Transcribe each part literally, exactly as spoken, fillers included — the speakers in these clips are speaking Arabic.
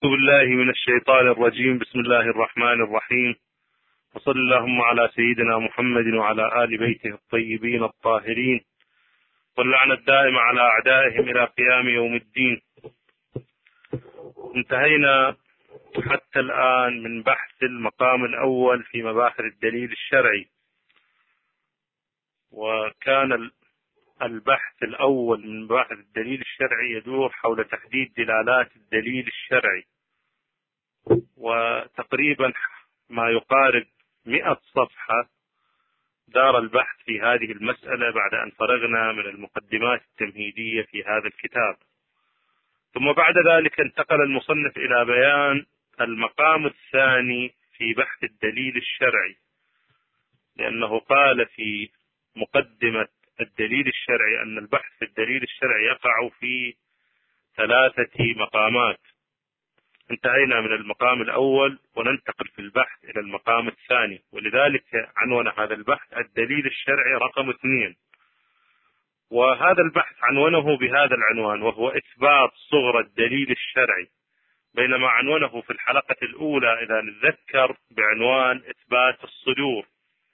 أعوذ بالله من الشيطان الرجيم. بسم الله الرحمن الرحيم، وصلى اللهم على سيدنا محمد وعلى آل بيته الطيبين الطاهرين، واللعنة الدائمة على أعدائهم إلى قيام يوم الدين. انتهينا حتى الآن من بحث المقام الأول في مباحث الدليل الشرعي، وكان البحث الأول من مباحث الدليل الشرعي يدور حول تحديد دلالات الدليل الشرعي، وتقريبا ما يقارب مئة صفحة دار البحث في هذه المسألة بعد أن فرغنا من المقدمات التمهيدية في هذا الكتاب. ثم بعد ذلك انتقل المصنف إلى بيان المقام الثاني في بحث الدليل الشرعي، لأنه قال في مقدمة الدليل الشرعي أن البحث في الدليل الشرعي يقع في ثلاثة مقامات. انتهينا من المقام الأول وننتقل في البحث إلى المقام الثاني، ولذلك عنوان هذا البحث الدليل الشرعي رقم اثنين. وهذا البحث عنونه بهذا العنوان، وهو إثبات صغرى الدليل الشرعي، بينما عنونه في الحلقة الأولى إذا نتذكر بعنوان إثبات الصدور.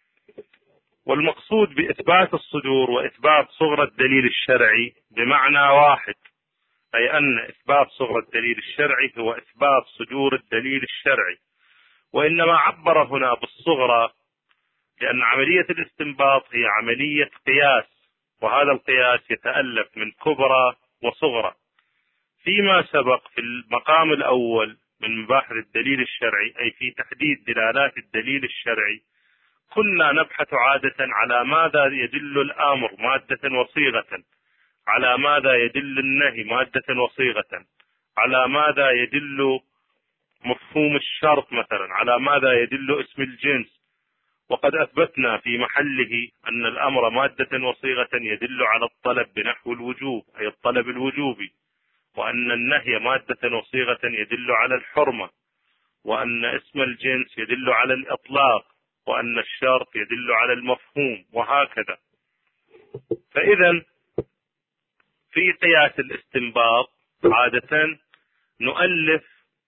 والمقصود بإثبات الصدور وإثبات صغرى الدليل الشرعي بمعنى واحد، أي أن إثبات صغرى الدليل الشرعي هو إثبات صدور الدليل الشرعي. وإنما عبر هنا بالصغرى لأن عملية الاستنباط هي عملية قياس، وهذا القياس يتألف من كبرى وصغرى. فيما سبق في المقام الأول من مباحث الدليل الشرعي، أي في تحديد دلالات الدليل الشرعي، كنا نبحث عادة على ماذا يدل الأمر مادة وصيغة، على ماذا يدل النهي مادة وصيغة، على ماذا يدل مفهوم الشرط مثلا، على ماذا يدل اسم الجنس. وقد أثبتنا في محله أن الأمر مادة وصيغة يدل على الطلب بنحو الوجوب، أي الطلب الوجوبي، وأن النهي مادة وصيغة يدل على الحرمة، وأن اسم الجنس يدل على الإطلاق، وأن الشرط يدل على المفهوم، وهكذا. فإذا في قياس الاستنباط عادة نؤلف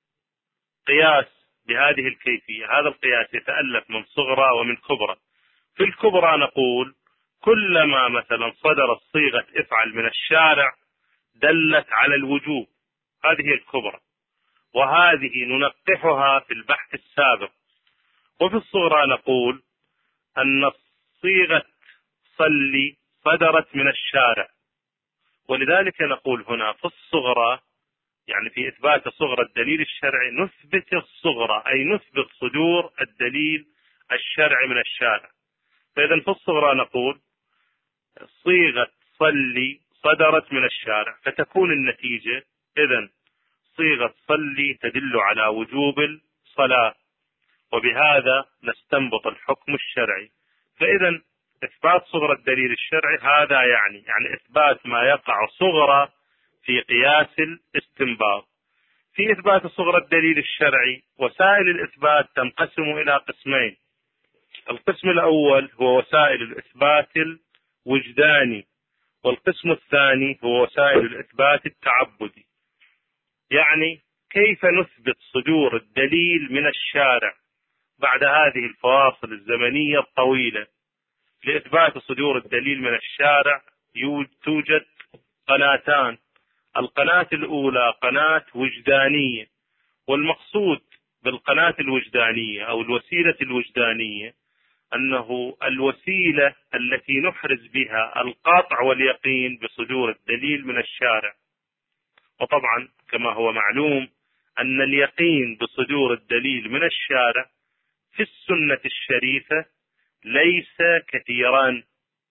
قياس بهذه الكيفية. هذا القياس يتألف من صغرى ومن كبرى. في الكبرى نقول كلما مثلا صدرت صيغة افعل من الشارع دلت على الوجوب، هذه هي الكبرى، وهذه ننقحها في البحث السابق. وفي الصغرى نقول أن صيغة صلي صدرت من الشارع، ولذلك نقول هنا في الصغرى، يعني في إثبات صغرى الدليل الشرعي، نثبت الصغرى، أي نثبت صدور الدليل الشرعي من الشارع. فإذا في الصغرى نقول صيغة صلي صدرت من الشارع، فتكون النتيجة إذن صيغة صلي تدل على وجوب الصلاة، وبهذا نستنبط الحكم الشرعي. فإذا إثبات صغرى الدليل الشرعي هذا يعني يعني إثبات ما يقع صغرى في قياس الاستنباط. في إثبات صغرى الدليل الشرعي وسائل الإثبات تنقسم إلى قسمين. القسم الأول هو وسائل الإثبات الوجداني، والقسم الثاني هو وسائل الإثبات التعبدي. يعني كيف نثبت صدور الدليل من الشارع بعد هذه الفواصل الزمنية الطويلة. لإثبات صدور الدليل من الشارع توجد قناتان. القناة الأولى قناة وجدانية، والمقصود بالقناة الوجدانية أو الوسيلة الوجدانية أنه الوسيلة التي نحرز بها القاطع واليقين بصدور الدليل من الشارع. وطبعا كما هو معلوم أن اليقين بصدور الدليل من الشارع في السنة الشريفة ليس كثيرا،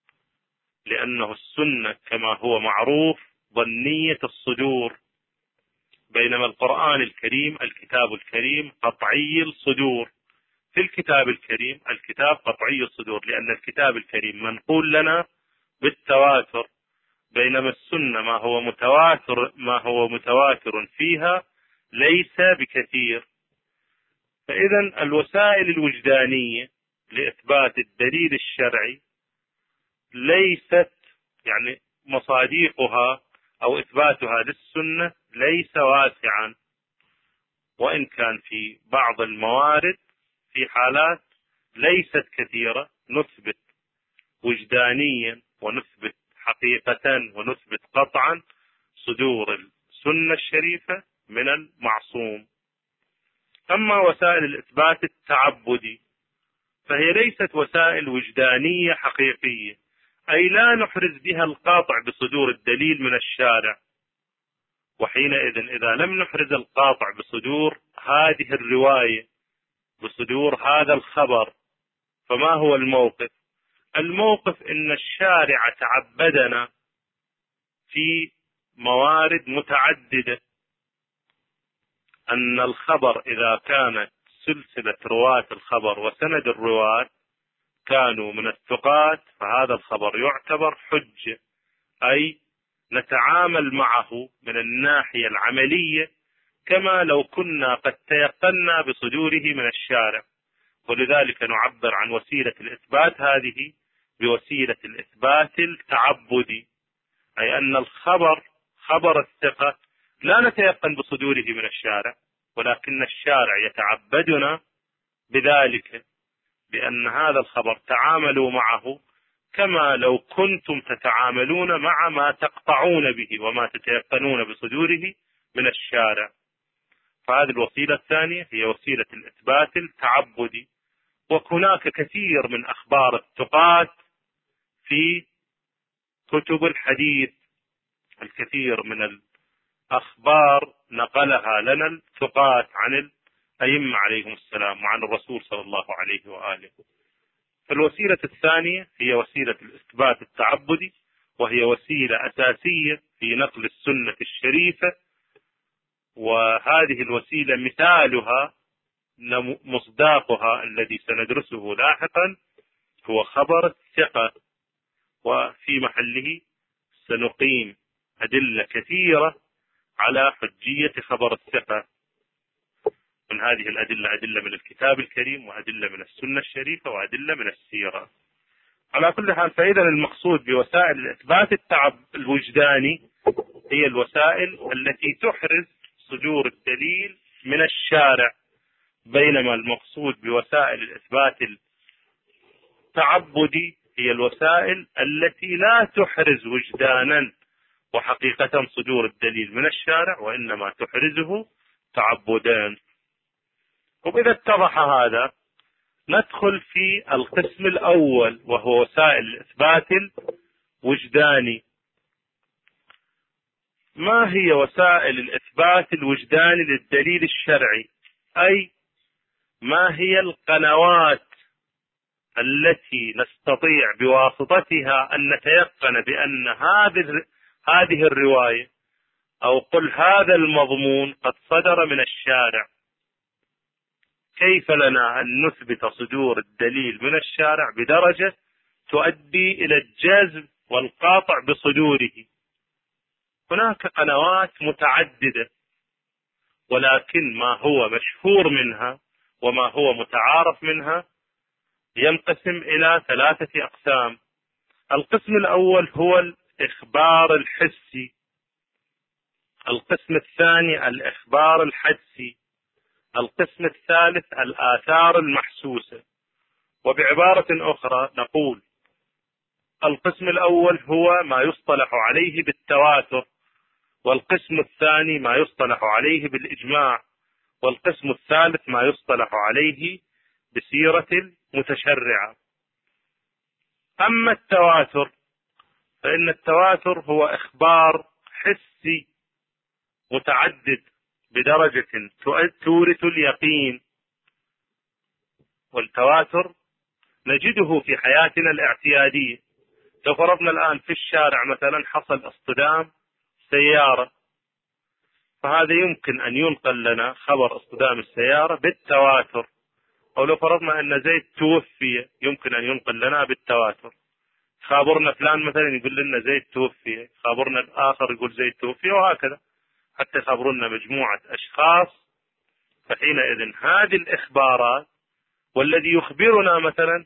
لأنه السنة كما هو معروف ظنية الصدور، بينما القرآن الكريم الكتاب الكريم قطعي الصدور. في الكتاب الكريم الكتاب قطعي الصدور، لأن الكتاب الكريم منقول لنا بالتواتر، بينما السنة ما هو متواتر ما هو متواتر فيها ليس بكثير. فإذا الوسائل الوجدانية لإثبات الدليل الشرعي ليست يعني مصاديقها أو إثباتها للسنة ليس واسعا، وإن كان في بعض الموارد في حالات ليست كثيرة نثبت وجدانيا ونثبت حقيقة ونثبت قطعا صدور السنة الشريفة من المعصوم. أما وسائل الإثبات التعبدي فهي ليست وسائل وجدانية حقيقية، أي لا نحرز بها القاطع بصدور الدليل من الشارع. وحينئذ إذا لم نحرز القاطع بصدور هذه الرواية بصدور هذا الخبر، فما هو الموقف؟ الموقف إن الشارع تعبدنا في موارد متعددة أن الخبر إذا كانت سلسلة رواة الخبر وسند الرواة كانوا من الثقات فهذا الخبر يعتبر حجة، أي نتعامل معه من الناحية العملية كما لو كنا قد تيقنا بصدوره من الشارع. ولذلك نعبر عن وسيلة الإثبات هذه بوسيلة الإثبات التعبدي، أي أن الخبر خبر الثقة لا نتيقن بصدوره من الشارع، ولكن الشارع يتعبدنا بذلك بأن هذا الخبر تعاملوا معه كما لو كنتم تتعاملون مع ما تقطعون به وما تتيقنون بصدوره من الشارع. فهذه الوسيلة الثانية هي وسيلة الإثبات التعبدي. وهناك كثير من أخبار الثقات في كتب الحديث، الكثير من الأخبار نقلها لنا الثقات عن الأئمة عليهم السلام وعن الرسول صلى الله عليه وآله. فالوسيلة الثانية هي وسيلة الإثبات التعبدي، وهي وسيلة أساسية في نقل السنة الشريفة. وهذه الوسيلة مثالها مصداقها الذي سندرسه لاحقا هو خبر الثقة، وفي محله سنقيم أدلة كثيرة على حجية خبر الثقة. من هذه الأدلة أدلة من الكتاب الكريم، وأدلة من السنة الشريفة، وأدلة من السيرة. على كل حال، فإذا المقصود بوسائل الإثبات التعب الوجداني هي الوسائل التي تحرز صدور الدليل من الشارع، بينما المقصود بوسائل الإثبات التعبدي هي الوسائل التي لا تحرز وجدانا وحقيقة صدور الدليل من الشارع، وإنما تحرزه تعبدان. وإذا اتضح هذا ندخل في القسم الأول وهو وسائل الإثبات الوجداني. ما هي وسائل الإثبات الوجداني للدليل الشرعي؟ أي ما هي القنوات التي نستطيع بواسطتها أن نتيقن بأن هذه هذه الرواية أو قل هذا المضمون قد صدر من الشارع. كيف لنا أن نثبت صدور الدليل من الشارع بدرجة تؤدي إلى الجزم والقاطع بصدوره؟ هناك قنوات متعددة، ولكن ما هو مشهور منها وما هو متعارف منها ينقسم إلى ثلاثة أقسام. القسم الأول هو الإخبار الحسي، القسم الثاني الإخبار الحدسي، القسم الثالث الآثار المحسوسة. وبعبارة أخرى نقول القسم الأول هو ما يصطلح عليه بالتواتر، والقسم الثاني ما يصطلح عليه بالإجماع، والقسم الثالث ما يصطلح عليه بسيرة المتشرعة. أما التواتر فإن التواتر هو إخبار حسي متعدد بدرجة تورث اليقين. والتواتر نجده في حياتنا الاعتيادية. لو فرضنا الآن في الشارع مثلا حصل اصطدام سيارة، فهذا يمكن أن ينقل لنا خبر اصطدام السيارة بالتواتر. أو لو فرضنا أن زيد توفي يمكن أن ينقل لنا بالتواتر. خابرنا فلان مثلا يقول لنا زيد توفي، خابرنا الآخر يقول زيد توفي، وهكذا حتى خابرنا مجموعة أشخاص. فحينئذ هذه الإخبارات والذي يخبرنا مثلا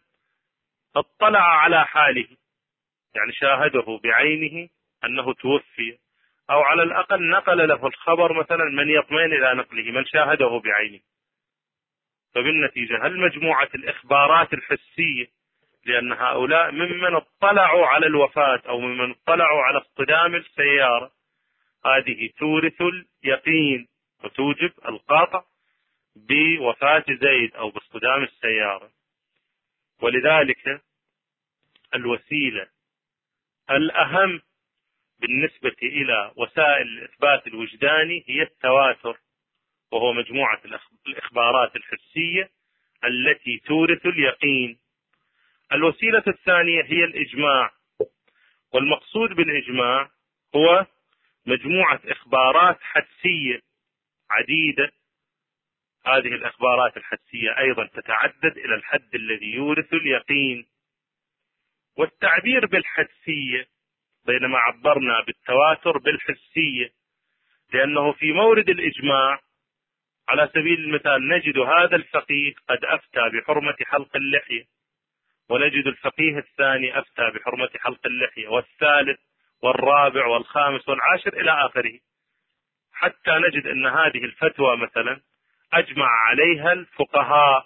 اطلع على حاله، يعني شاهده بعينه أنه توفي، أو على الأقل نقل له الخبر مثلا من يطمئن إلى نقله، من شاهده بعينه. فبالنتيجة هل مجموعة الإخبارات الحسية، لأن هؤلاء ممن اطلعوا على الوفاة أو ممن اطلعوا على اصطدام السيارة، هذه تورث اليقين وتوجب القاطع بوفاة زيد أو باصطدام السيارة. ولذلك الوسيلة الأهم بالنسبة إلى وسائل الإثبات الوجداني هي التواتر، وهو مجموعة الإخبارات الحسية التي تورث اليقين. الوسيلة الثانية هي الإجماع، والمقصود بالإجماع هو مجموعة إخبارات حدسية عديدة. هذه الإخبارات الحدسية أيضا تتعدد إلى الحد الذي يورث اليقين. والتعبير بالحدسية بينما عبرنا بالتواتر بالحسية، لأنه في مورد الإجماع على سبيل المثال نجد هذا الفقيه قد أفتى بحرمة حلق اللحية، ونجد الفقيه الثاني أفتى بحرمة حلق اللحية، والثالث والرابع والخامس والعاشر إلى آخره، حتى نجد أن هذه الفتوى مثلا أجمع عليها الفقهاء.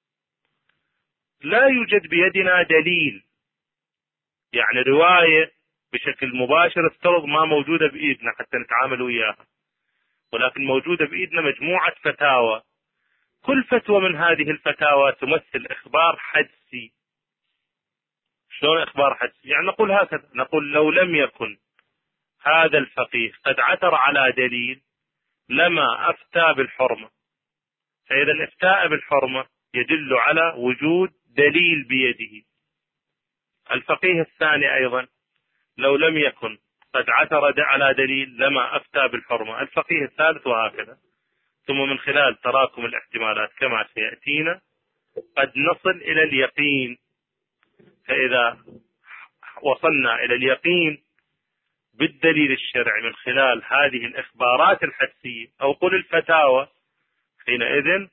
لا يوجد بيدنا دليل، يعني رواية بشكل مباشر افترض ما موجودة بإيدنا حتى نتعامل وياها، ولكن موجودة بإيدنا مجموعة فتاوى، كل فتوى من هذه الفتاوى تمثل إخبار حدسي. شلون إخبار حدسي؟ يعني نقول هكذا، نقول لو لم يكن هذا الفقيه قد عثر على دليل لما أفتى بالحرمة، فإذا الإفتاء بالحرمة يدل على وجود دليل بيده. الفقيه الثاني أيضا لو لم يكن قد عثر على دليل لما أفتى بالحرمة، الفقيه الثالث، وهكذا. ثم من خلال تراكم الاحتمالات كما سيأتينا قد نصل إلى اليقين. فإذا وصلنا إلى اليقين بالدليل الشرعي من خلال هذه الإخبارات الحدسية أو قل الفتاوى، حينئذ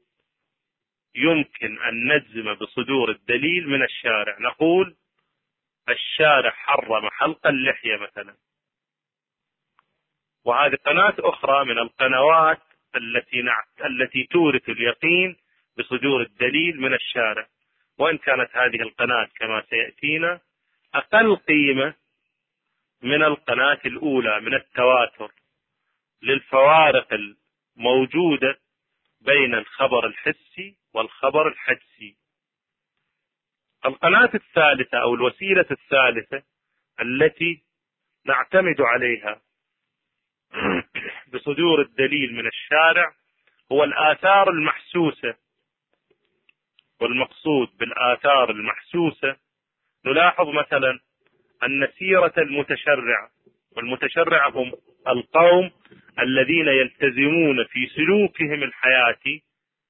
يمكن أن نجزم بصدور الدليل من الشارع. نقول الشارع حرم حلق اللحية مثلا، وهذه قناة أخرى من القنوات التي التي تورث اليقين بصدور الدليل من الشارع، وإن كانت هذه القناة كما سيأتينا أقل قيمة من القناة الأولى من التواتر للفوارق الموجودة بين الخبر الحسي والخبر الحدسي. القناة الثالثة أو الوسيلة الثالثة التي نعتمد عليها بصدور الدليل من الشارع هو الآثار المحسوسة. والمقصود بالآثار المحسوسة نلاحظ مثلا أن سيرة المتشرع، والمتشرع هم القوم الذين يلتزمون في سلوكهم الحياتي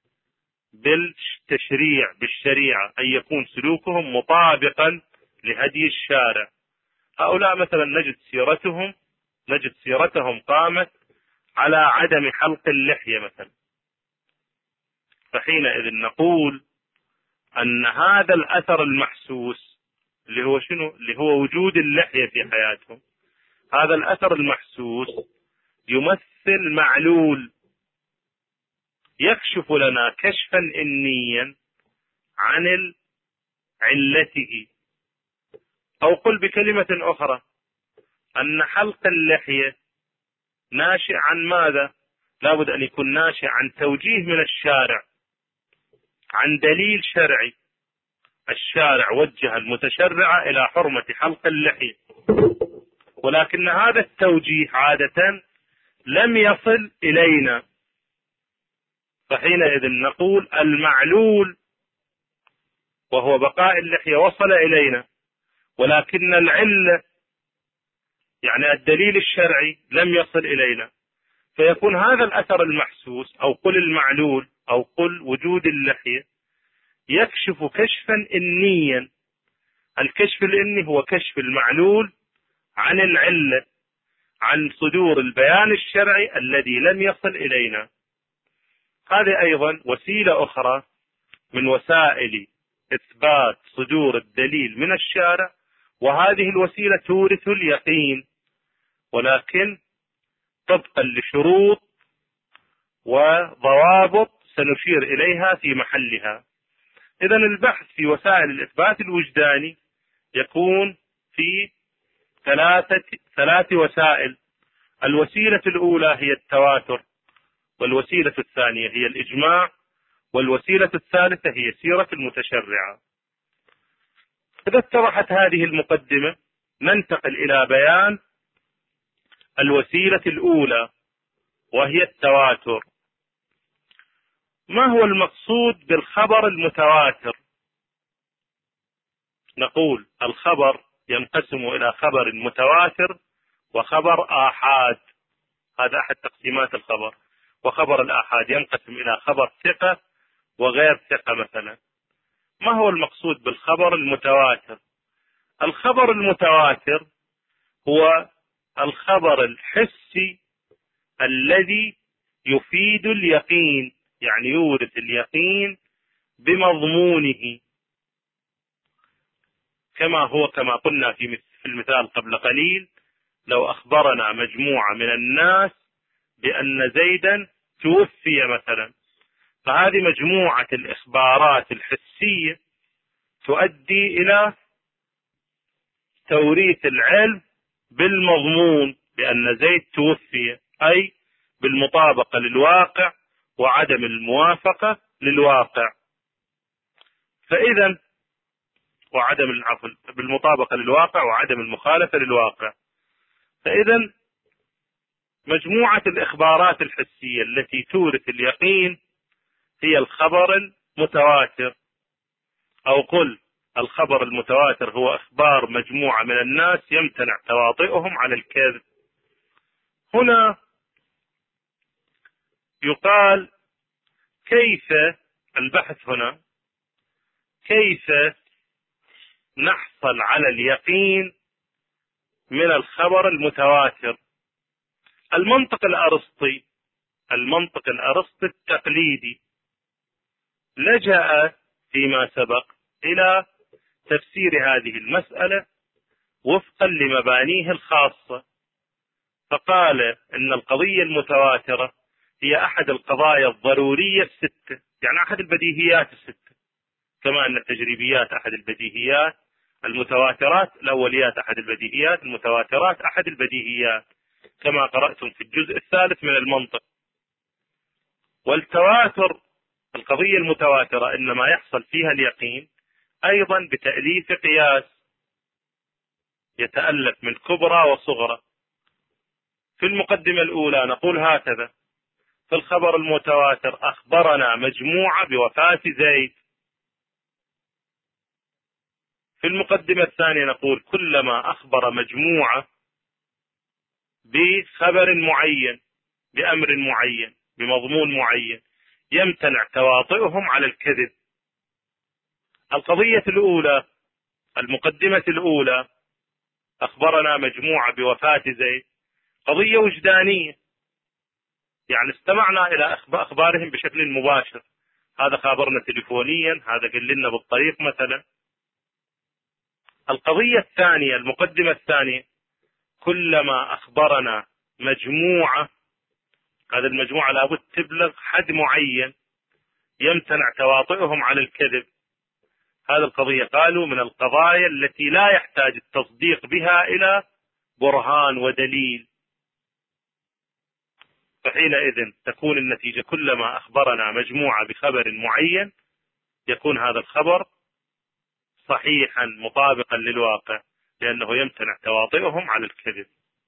بالتشريع بالشريعة، أن يكون سلوكهم مطابقا لهدي الشارع. هؤلاء مثلا نجد سيرتهم نجد سيرتهم قامت على عدم حلق اللحية مثلا، فحينئذ نقول أن هذا الأثر المحسوس اللي هو شنو؟ اللي هو وجود اللحية في حياتهم، هذا الأثر المحسوس يمثل معلول يكشف لنا كشفا إنيا عن علته. أو قل بكلمة أخرى أن حلق اللحية ناشئ عن ماذا؟ لابد أن يكون ناشئ عن توجيه من الشارع، عن دليل شرعي. الشارع وجه المتشرع إلى حرمة حلق اللحية، ولكن هذا التوجيه عادة لم يصل إلينا، فحينئذ نقول المعلول وهو بقاء اللحية وصل إلينا، ولكن العلة يعني الدليل الشرعي لم يصل إلينا. فيكون هذا الأثر المحسوس أو قل المعلول أو قل وجود اللحية يكشف كشفا إنيا. الكشف الإني هو كشف المعلول عن العلة، عن صدور البيان الشرعي الذي لم يصل إلينا. هذه أيضا وسيلة أخرى من وسائل إثبات صدور الدليل من الشارع، وهذه الوسيلة تورث اليقين. ولكن طبقا لشروط وضوابط سنشير إليها في محلها. إذن البحث في وسائل الإثبات الوجداني يكون في ثلاثة ثلاث وسائل. الوسيلة الأولى هي التواتر، والوسيلة الثانية هي الإجماع، والوسيلة الثالثة هي سيرة المتشرعة. إذا اتضحت هذه المقدمة ننتقل إلى بيان الوسيلة الأولى وهي التواتر. ما هو المقصود بالخبر المتواتر؟ نقول الخبر ينقسم إلى خبر متواتر وخبر آحاد، هذا أحد تقسيمات الخبر. وخبر الآحاد ينقسم إلى خبر ثقة وغير ثقة مثلا. ما هو المقصود بالخبر المتواتر؟ الخبر المتواتر هو الخبر الحسي الذي يفيد اليقين، يعني يورث اليقين بمضمونه، كما هو كما قلنا في المثال قبل قليل: لو أخبرنا مجموعة من الناس بأن زيدا توفي مثلا، فهذه مجموعة الإخبارات الحسية تؤدي إلى توريث العلم بالمضمون بأن زيد توفي، أي بالمطابقة للواقع وعدم الموافقة للواقع. فإذا وعدم العفو بالمطابقة للواقع وعدم المخالفة للواقع. فإذا مجموعة الإخبارات الحسية التي تورث اليقين هي الخبر المتواتر، أو قل الخبر المتواتر هو إخبار مجموعة من الناس يمتنع تواطؤهم على الكذب. هنا يقال كيف البحث هنا كيف نحصل على اليقين من الخبر المتواتر. المنطق الأرسطي المنطق الأرسطي التقليدي لجأ فيما سبق إلى تفسير هذه المسألة وفقا لمبانيه الخاصة، فقال إن القضية المتواترة هي أحد القضايا الضرورية الستة، يعني أحد البديهيات الستة، كما أن التجريبيات أحد البديهيات، المتواترات الأوليات أحد البديهيات، المتواترات أحد البديهيات، كما قرأتم في الجزء الثالث من المنطق. والتواتر القضية المتواترة إنما يحصل فيها اليقين أيضا بتأليف قياس يتألف من كبرى وصغرى. في المقدمة الأولى نقول هكذا: في الخبر المتواتر أخبرنا مجموعة بوفاة زيد. في المقدمة الثانية نقول كلما أخبر مجموعة بخبر معين بأمر معين بمضمون معين يمتنع تواطؤهم على الكذب. القضية الأولى المقدمة الأولى أخبرنا مجموعة بوفاة زيد، قضية وجدانية، يعني استمعنا إلى أخبارهم بشكل مباشر، هذا خابرنا تليفونيا، هذا قال لنا بالطريق مثلا. القضية الثانية المقدمة الثانية كلما أخبرنا مجموعة، هذه المجموعة لابد تبلغ حد معين يمتنع تواطؤهم على الكذب. هذه القضية قالوا من القضايا التي لا يحتاج التصديق بها إلى برهان ودليل، فحينئذ تكون النتيجة كلما أخبرنا مجموعة بخبر معين يكون هذا الخبر صحيحا مطابقا للواقع، لأنه يمتنع تواطؤهم على الكذب.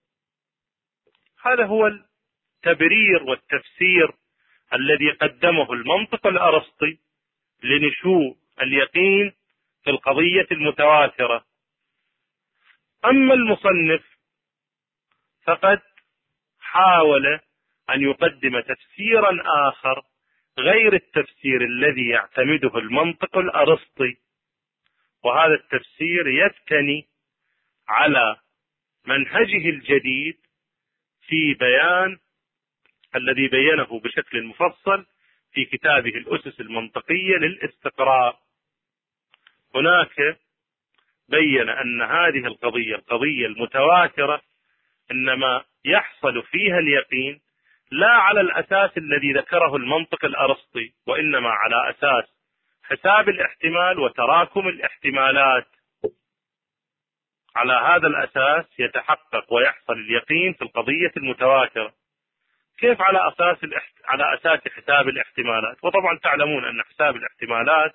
هذا هو التبرير والتفسير الذي قدمه المنطق الأرسطي لنشوء اليقين في القضية المتواترة. أما المصنف فقد حاول أن يقدم تفسيرا آخر غير التفسير الذي يعتمده المنطق الأرسطي، وهذا التفسير يبتني على منهجه الجديد في بيان الذي بينه بشكل مفصل في كتابه الأسس المنطقية للاستقراء. هناك بين أن هذه القضية القضية المتواترة إنما يحصل فيها اليقين لا على الأساس الذي ذكره المنطق الأرسطي، وإنما على أساس حساب الاحتمال وتراكم الاحتمالات. على هذا الأساس يتحقق ويحصل اليقين في القضية المتواترة. كيف؟ على أساس الاحت... على أساس حساب الاحتمالات. وطبعا تعلمون أن حساب الاحتمالات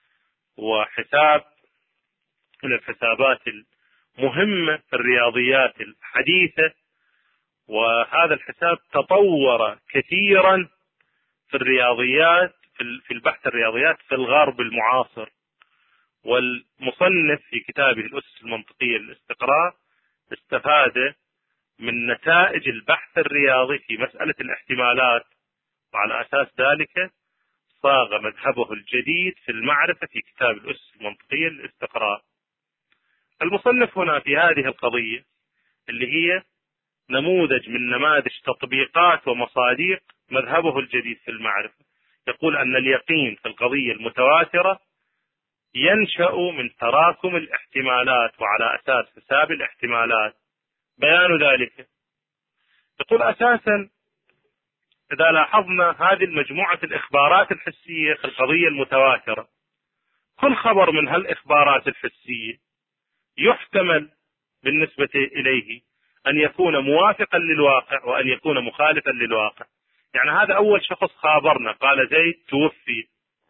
وحساب من الحسابات المهمة في الرياضيات الحديثة، وهذا الحساب تطور كثيرا في الرياضيات في البحث الرياضيات في الغرب المعاصر. والمصنف في كتابه الأسس المنطقية للاستقراء استفاد من نتائج البحث الرياضي في مسألة الاحتمالات، وعلى أساس ذلك صاغ مذهبه الجديد في المعرفة في كتاب الأسس المنطقية للاستقراء. المصنف هنا في هذه القضية اللي هي نموذج من نماذج تطبيقات ومصادق مذهبه الجديد في المعرفة، يقول أن اليقين في القضية المتواترة ينشأ من تراكم الاحتمالات وعلى أساس حساب الاحتمالات. بيان ذلك، يقول أساسا إذا لاحظنا هذه المجموعة الإخبارات الحسية في القضية المتواترة، كل خبر من هالإخبارات الحسية يحتمل بالنسبة إليه أن يكون موافقا للواقع وأن يكون مخالفا للواقع. يعني هذا أول شخص خابرنا قال زيد توفي،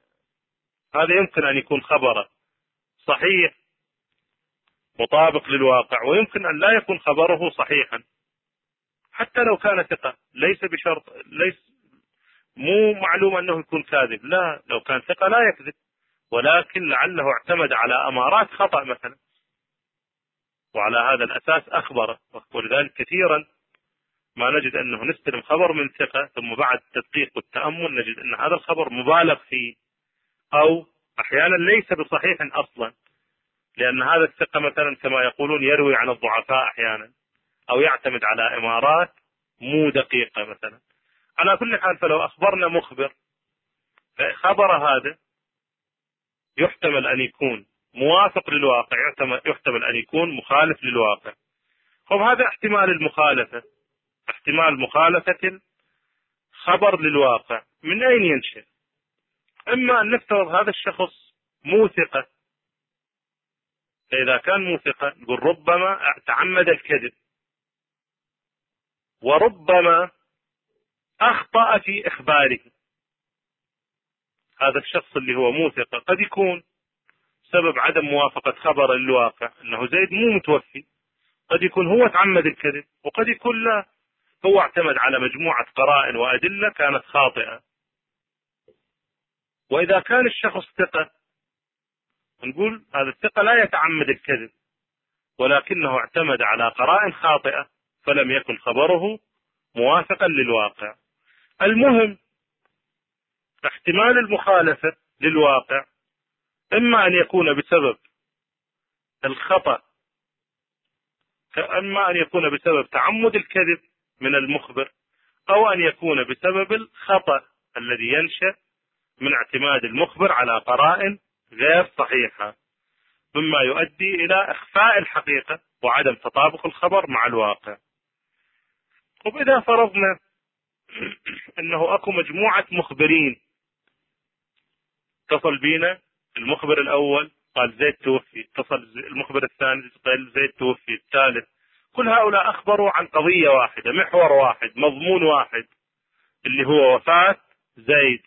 هذا يمكن أن يكون خبره صحيح مطابق للواقع، ويمكن أن لا يكون خبره صحيحا حتى لو كان ثقة. ليس بشرط، ليس مو معلوم أنه يكون كاذب، لا، لو كان ثقة لا يكذب، ولكن لعله اعتمد على أمارات خطأ مثلا، وعلى هذا الأساس أخبره. ولذلك كثيرا ما نجد أنه نستلم خبر من ثقة ثم بعد التدقيق والتأمل نجد أن هذا الخبر مبالغ فيه، أو أحيانا ليس بصحيح أصلا، لأن هذا الثقة مثلا كما يقولون يروي عن الضعفاء أحيانا، أو يعتمد على إمارات مو دقيقة مثلا. على كل حال، فلو أخبرنا مخبر فخبر هذا يحتمل أن يكون موافق للواقع، يحتمل أن يكون مخالف للواقع. طب هذا احتمال المخالفة، احتمال مخالفة خبر للواقع من أين ينشأ؟ إما أن نفترض هذا الشخص مو ثقة، فإذا كان مو ثقة نقول ربما تعمد الكذب، وربما أخطأ في إخباره. هذا الشخص اللي هو مو ثقة قد يكون سبب عدم موافقة خبر للواقع أنه زيد مو متوفي، قد يكون هو تعمد الكذب، وقد يكون لا، هو اعتمد على مجموعة قرائن وأدلة كانت خاطئة. وإذا كان الشخص ثقة نقول هذا الثقة لا يتعمد الكذب، ولكنه اعتمد على قرائن خاطئة فلم يكن خبره موافقا للواقع. المهم احتمال المخالفة للواقع إما أن يكون بسبب الخطأ، إما أن يكون بسبب تعمد الكذب من المخبر، أو أن يكون بسبب الخطأ الذي ينشأ من اعتماد المخبر على قرائن غير صحيحة، مما يؤدي إلى إخفاء الحقيقة وعدم تطابق الخبر مع الواقع. وإذا فرضنا أنه أكو مجموعة مخبرين، اتصل بينا المخبر الأول قال زيد توفي، اتصل المخبر الثاني قال زيد توفي، الثالث، كل هؤلاء أخبروا عن قضية واحدة، محور واحد، مضمون واحد، اللي هو وفاة زيد.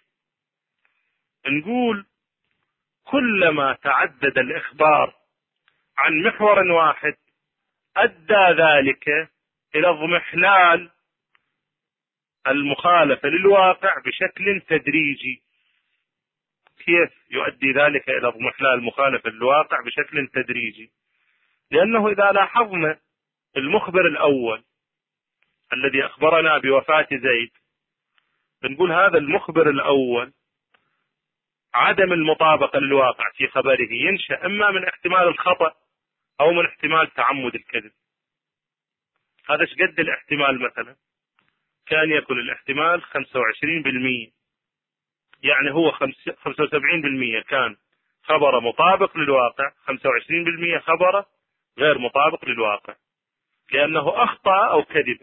نقول كلما تعدد الإخبار عن محور واحد أدى ذلك إلى اضمحلال المخالفة للواقع بشكل تدريجي. كيف يؤدي ذلك إلى اضمحلال المخالفة للواقع بشكل تدريجي؟ لأنه إذا لاحظنا المخبر الأول الذي أخبرنا بوفاة زيد، بنقول هذا المخبر الأول عدم المطابقة للواقع في خبره ينشأ إما من احتمال الخطأ أو من احتمال تعمد الكذب. هذا شقد الاحتمال؟ مثلا كان يكون الاحتمال خمسة وعشرين بالمئة، يعني هو خمسة وسبعين بالمئة كان خبره مطابق للواقع، خمسة وعشرين بالمئة خبره غير مطابق للواقع. لأنه أخطأ أو كذب.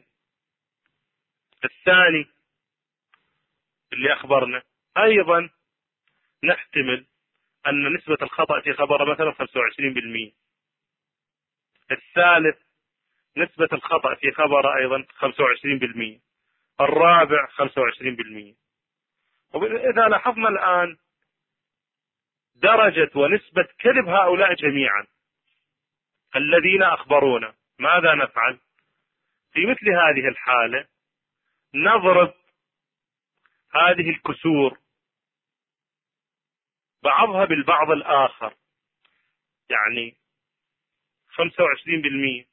الثاني اللي أخبرنا أيضا نحتمل أن نسبة الخطأ في خبره مثلا خمسة وعشرين بالمئة. الثالث نسبة الخطأ في خبره أيضا خمسة وعشرين بالمئة. الرابع خمسة وعشرين بالمئة. وإذا لاحظنا الآن درجة ونسبة كذب هؤلاء جميعا الذين أخبرونا، ماذا نفعل؟ في مثل هذه الحالة نضرب هذه الكسور بعضها بالبعض الآخر، يعني خمسة وعشرين بالمئة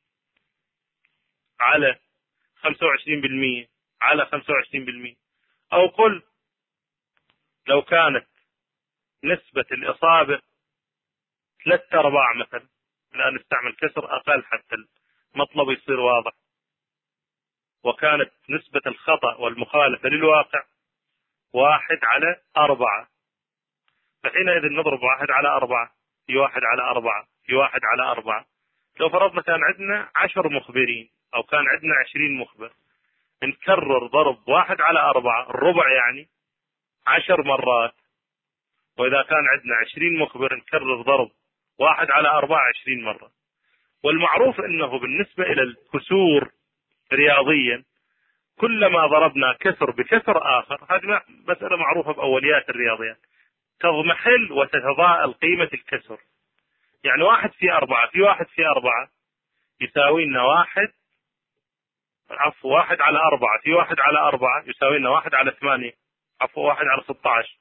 على خمسة وعشرين بالمئة على خمسة وعشرين بالمئة. أو قل لو كانت نسبة الإصابة ثلاثة أرباع مثلا، الآن نستعمل كسر أقل حتى المطلب يصير واضح، وكانت نسبة الخطأ والمخالفة للواقع واحد على أربعة، فحينئذ نضرب واحد على أربعة في واحد على أربعة في واحد على أربعة. لو فرضنا كان عندنا عشر مخبرين أو كان عندنا عشرين مخبر، نكرر ضرب واحد على أربعة الربع يعني عشر مرات. وإذا كان عندنا عشرين مخبر نكرر ضرب واحد على أربعة عشرين مرة. والمعروف أنه بالنسبة إلى الكسور رياضيا كلما ضربنا كسر بكسر آخر، هذه مسألة معروفة بأوليات الرياضيات، تضمحل وتتضاءل قيمة الكسر. يعني واحد في أربعة في واحد في أربعة يساوي لنا واحد، عفوا واحد على أربعة في واحد على أربعة يساوي لنا واحد على ثمانية، عفوا واحد على ستة عشر،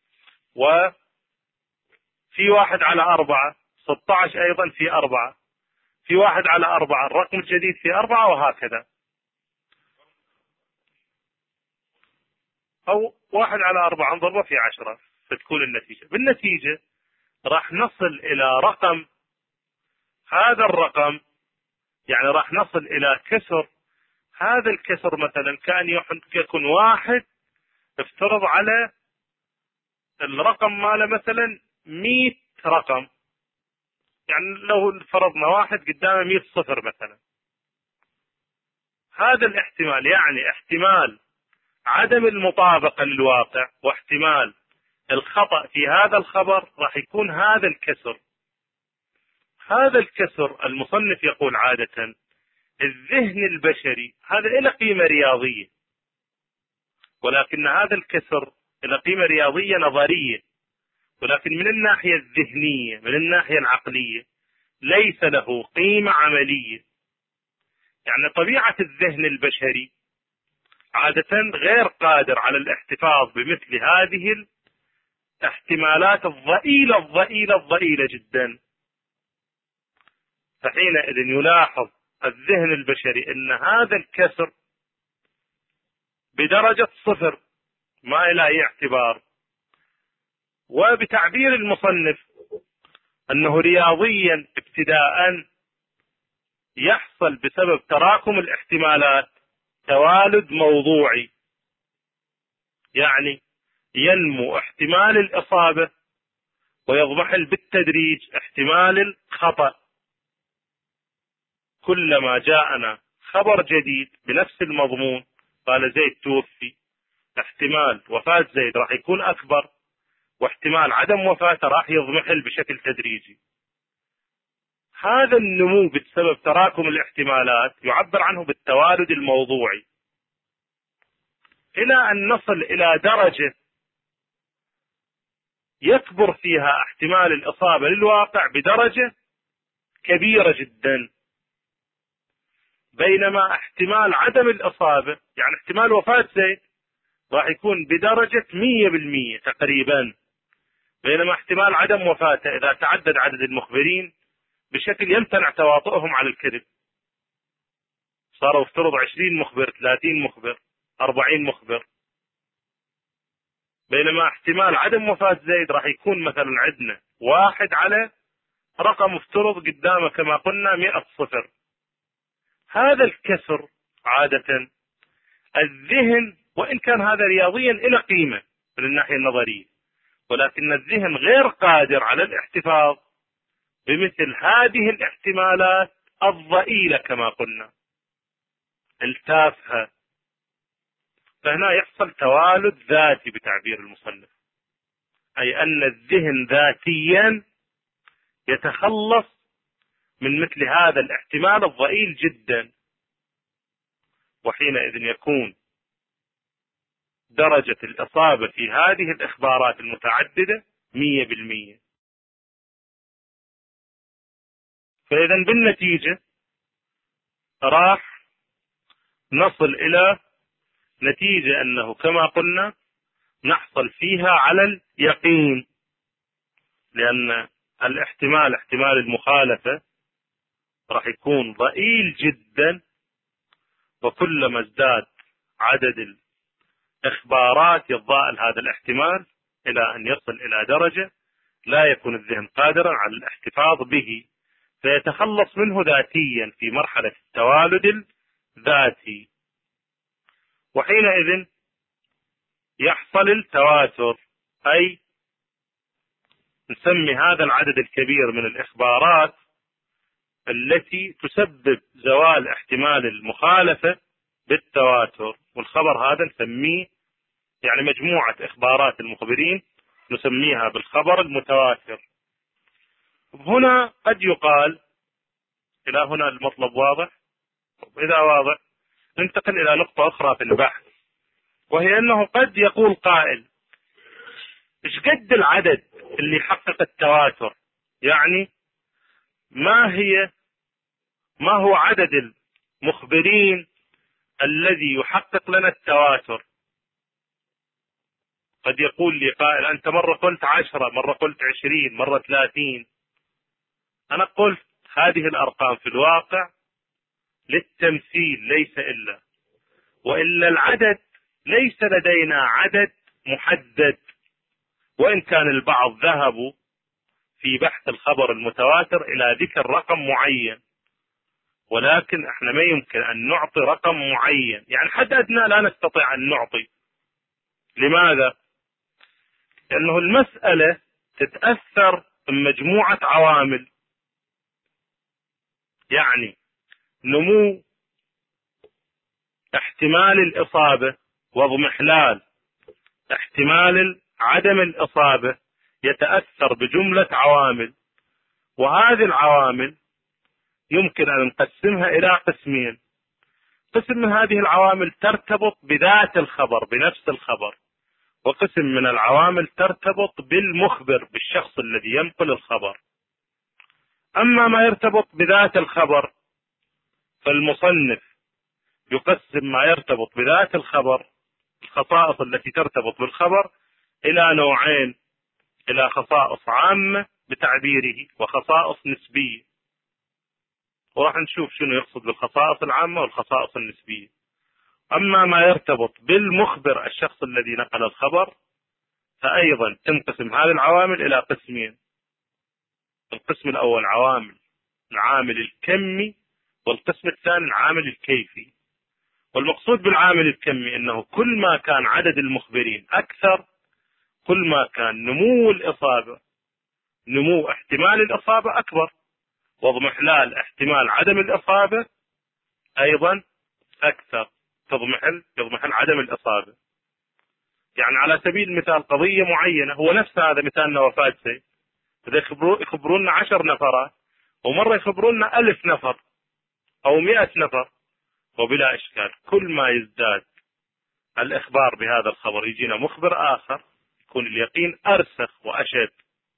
وفي واحد على أربعة ستة عشر أيضا في أربعة، في واحد على أربعة الرقم الجديد في أربعة، وهكذا. أو واحد على أربعة نضربه في عشرة فتكون النتيجة. بالنتيجة راح نصل إلى رقم، هذا الرقم يعني راح نصل إلى كسر. هذا الكسر مثلا كان يكون واحد، افترض على الرقم ماله مثلا مئة رقم، يعني لو فرضنا واحد قدامه مئة صفر مثلا، هذا الاحتمال يعني احتمال عدم المطابقة للواقع واحتمال الخطأ في هذا الخبر راح يكون هذا الكسر. هذا الكسر المصنف يقول عادة الذهن البشري هذا له قيمة رياضية، ولكن هذا الكسر له قيمة رياضية نظرية، ولكن من الناحية الذهنية من الناحية العقلية ليس له قيمة عملية. يعني طبيعة الذهن البشري عادة غير قادر على الاحتفاظ بمثل هذه الاحتمالات الضئيلة الضئيلة الضئيلة جدا. فحينئذ يلاحظ الذهن البشري أن هذا الكسر بدرجة صفر ما له أي اعتبار، وبتعبير المصنف أنه رياضيا ابتداء يحصل بسبب تراكم الاحتمالات توالد موضوعي، يعني ينمو احتمال الإصابة ويضمحل بالتدريج احتمال الخطأ. كلما جاءنا خبر جديد بنفس المضمون، قال زيد توفي، احتمال وفاة زيد راح يكون أكبر، واحتمال عدم وفاته راح يضمحل بشكل تدريجي. هذا النمو بسبب تراكم الاحتمالات يعبر عنه بالتوالد الموضوعي، إلى أن نصل إلى درجة يكبر فيها احتمال الإصابة للواقع بدرجة كبيرة جدا، بينما احتمال عدم الإصابة يعني احتمال وفاة زيد راح يكون بدرجة مية بالمية تقريبا، بينما احتمال عدم وفاته إذا تعدد عدد المخبرين بشكل يمتنع تواطؤهم على الكذب، صاروا افترض عشرين مخبر ثلاثين مخبر أربعين مخبر، بينما احتمال عدم وفاة زيد راح يكون مثلا عندنا واحد على رقم افترض قدامه كما قلنا مئة صفر. هذا الكسر عادة الذهن وإن كان هذا رياضيا إلى قيمة من الناحية النظرية، ولكن الذهن غير قادر على الاحتفاظ بمثل هذه الاحتمالات الضئيلة كما قلنا، التافهة، فهنا يحصل توالد ذاتي بتعبير المصنف، أي أن الذهن ذاتيا يتخلص من مثل هذا الاحتمال الضئيل جدا، وحينئذ يكون درجة الإصابة في هذه الإخبارات المتعددة مية بالمية. فإذا بالنتيجة راح نصل إلى نتيجة أنه كما قلنا نحصل فيها على اليقين، لأن الاحتمال احتمال المخالفة راح يكون ضئيل جدا، وكلما ازداد عدد الإخبارات يتضاءل هذا الاحتمال إلى أن يصل إلى درجة لا يكون الذهن قادرا على الاحتفاظ به، فيتخلص منه ذاتيا في مرحلة التوالد الذاتي، وحينئذ يحصل التواتر، أي نسمي هذا العدد الكبير من الإخبارات التي تسبب زوال احتمال المخالفة بالتواتر، والخبر هذا نسميه يعني مجموعة إخبارات المخبرين نسميها بالخبر المتواتر. هنا قد يقال، إلى هنا المطلب واضح؟ إذا واضح ننتقل إلى نقطة أخرى في البحث، وهي أنه قد يقول قائل إيش قد العدد اللي يحقق التواتر؟ يعني ما هي ما هو عدد المخبرين الذي يحقق لنا التواتر؟ قد يقول لي قائل أنت مرة قلت عشرة، مرة قلت عشرين، مرة ثلاثين. أنا قلت هذه الأرقام في الواقع للتمثيل ليس إلا، وإلا العدد ليس لدينا عدد محدد، وإن كان البعض ذهبوا في بحث الخبر المتواتر إلى ذكر رقم معين، ولكن احنا ما يمكن أن نعطي رقم معين، يعني حد أدنى لا نستطيع أن نعطي. لماذا؟ لأنه المسألة تتأثر بمجموعة عوامل، يعني نمو احتمال الإصابة واضمحلال احتمال عدم الإصابة يتأثر بجملة عوامل، وهذه العوامل يمكن أن نقسمها إلى قسمين. قسم من هذه العوامل ترتبط بذات الخبر بنفس الخبر، وقسم من العوامل ترتبط بالمخبر بالشخص الذي ينقل الخبر. أما ما يرتبط بذات الخبر فالمصنف يقسم ما يرتبط بذات الخبر، الخصائص التي ترتبط بالخبر، إلى نوعين، إلى خصائص عامة بتعبيره وخصائص نسبية، وراح نشوف شنو يقصد بالخصائص العامة والخصائص النسبية. أما ما يرتبط بالمخبر الشخص الذي نقل الخبر فأيضا تنقسم هذه العوامل إلى قسمين. القسم الأول عوامل العامل الكمي، والقسم الثاني العامل الكيفي. والمقصود بالعامل الكمي أنه كل ما كان عدد المخبرين أكثر كل ما كان نمو الإصابة نمو احتمال الإصابة أكبر، واضمحلال احتمال عدم الإصابة أيضا أكثر، تضمحل يضمحل عدم الإصابة. يعني على سبيل المثال قضية معينة، هو نفس هذا مثالنا وفاة سيد، إذا يخبرونا عشر نفرات ومرة يخبرونا ألف نفر أو مئة نفر، وبلا إشكال كل ما يزداد الإخبار بهذا الخبر يجينا مخبر آخر يكون اليقين أرسخ وأشد.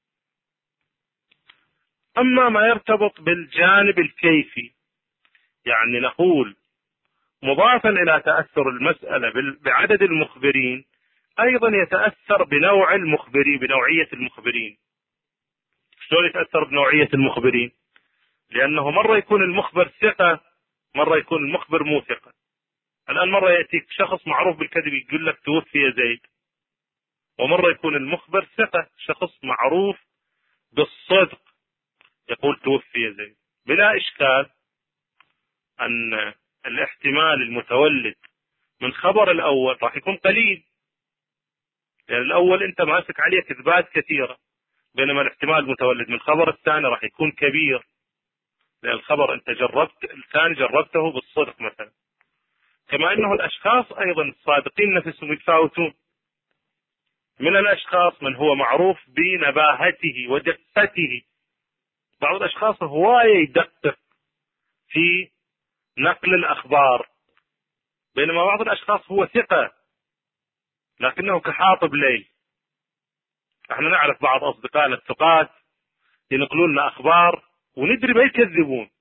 أما ما يرتبط بالجانب الكيفي، يعني نقول مضافا إلى تأثر المسألة بعدد المخبرين أيضا يتأثر بنوع المخبرين بنوعية المخبرين. شلون يتأثر بنوعية المخبرين؟ لأنه مرة يكون المخبر ثقة، مرة يكون المخبر مو ثقة. الآن مرة يأتيك شخص معروف بالكذب يقول لك توفي زيد، ومرة يكون المخبر ثقة شخص معروف بالصدق يقول توفي زيد. بلا إشكال أن الاحتمال المتولد من خبر الأول راح يكون قليل، لأن الأول أنت ماسك عليه كذبات كثيرة، بينما الاحتمال المتولد من خبر الثاني راح يكون كبير. لأن الخبر أنت جربت، الثاني جربته بالصدق مثلا. كما أنه الأشخاص أيضا الصادقين نفسهم يتفاوتون. من الأشخاص من هو معروف بنباهته ودقته، بعض الأشخاص هواية يدقق في نقل الأخبار، بينما بعض الأشخاص هو ثقة لكنه كحاطب ليل. احنا نعرف بعض أصدقائنا الثقات ينقلون لنا أخبار وندري ما يكذبون،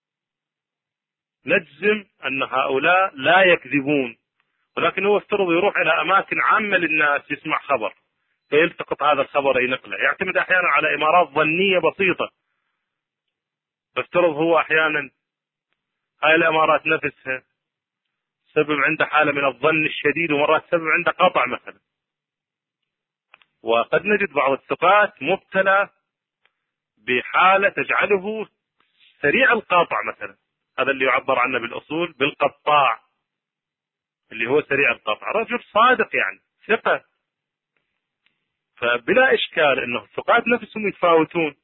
نجزم أن هؤلاء لا يكذبون، ولكن هو افترض يروح إلى أماكن عامة للناس يسمع خبر فيلتقط هذا الخبر ينقله، يعتمد أحيانا على إمارات ظنية بسيطة، فافترض هو أحيانا هاي الإمارات نفسها سبب عنده حالة من الظن الشديد، ومرات سبب عنده قطع مثلا. وقد نجد بعض الثقات مبتلى بحالة تجعله سريع القاطع مثلا، هذا اللي يعبر عنه بالأصول بالقطاع، اللي هو سريع القطع، رجل صادق يعني ثقة. فبلا إشكال أنه الثقات نفسهم يتفاوتون،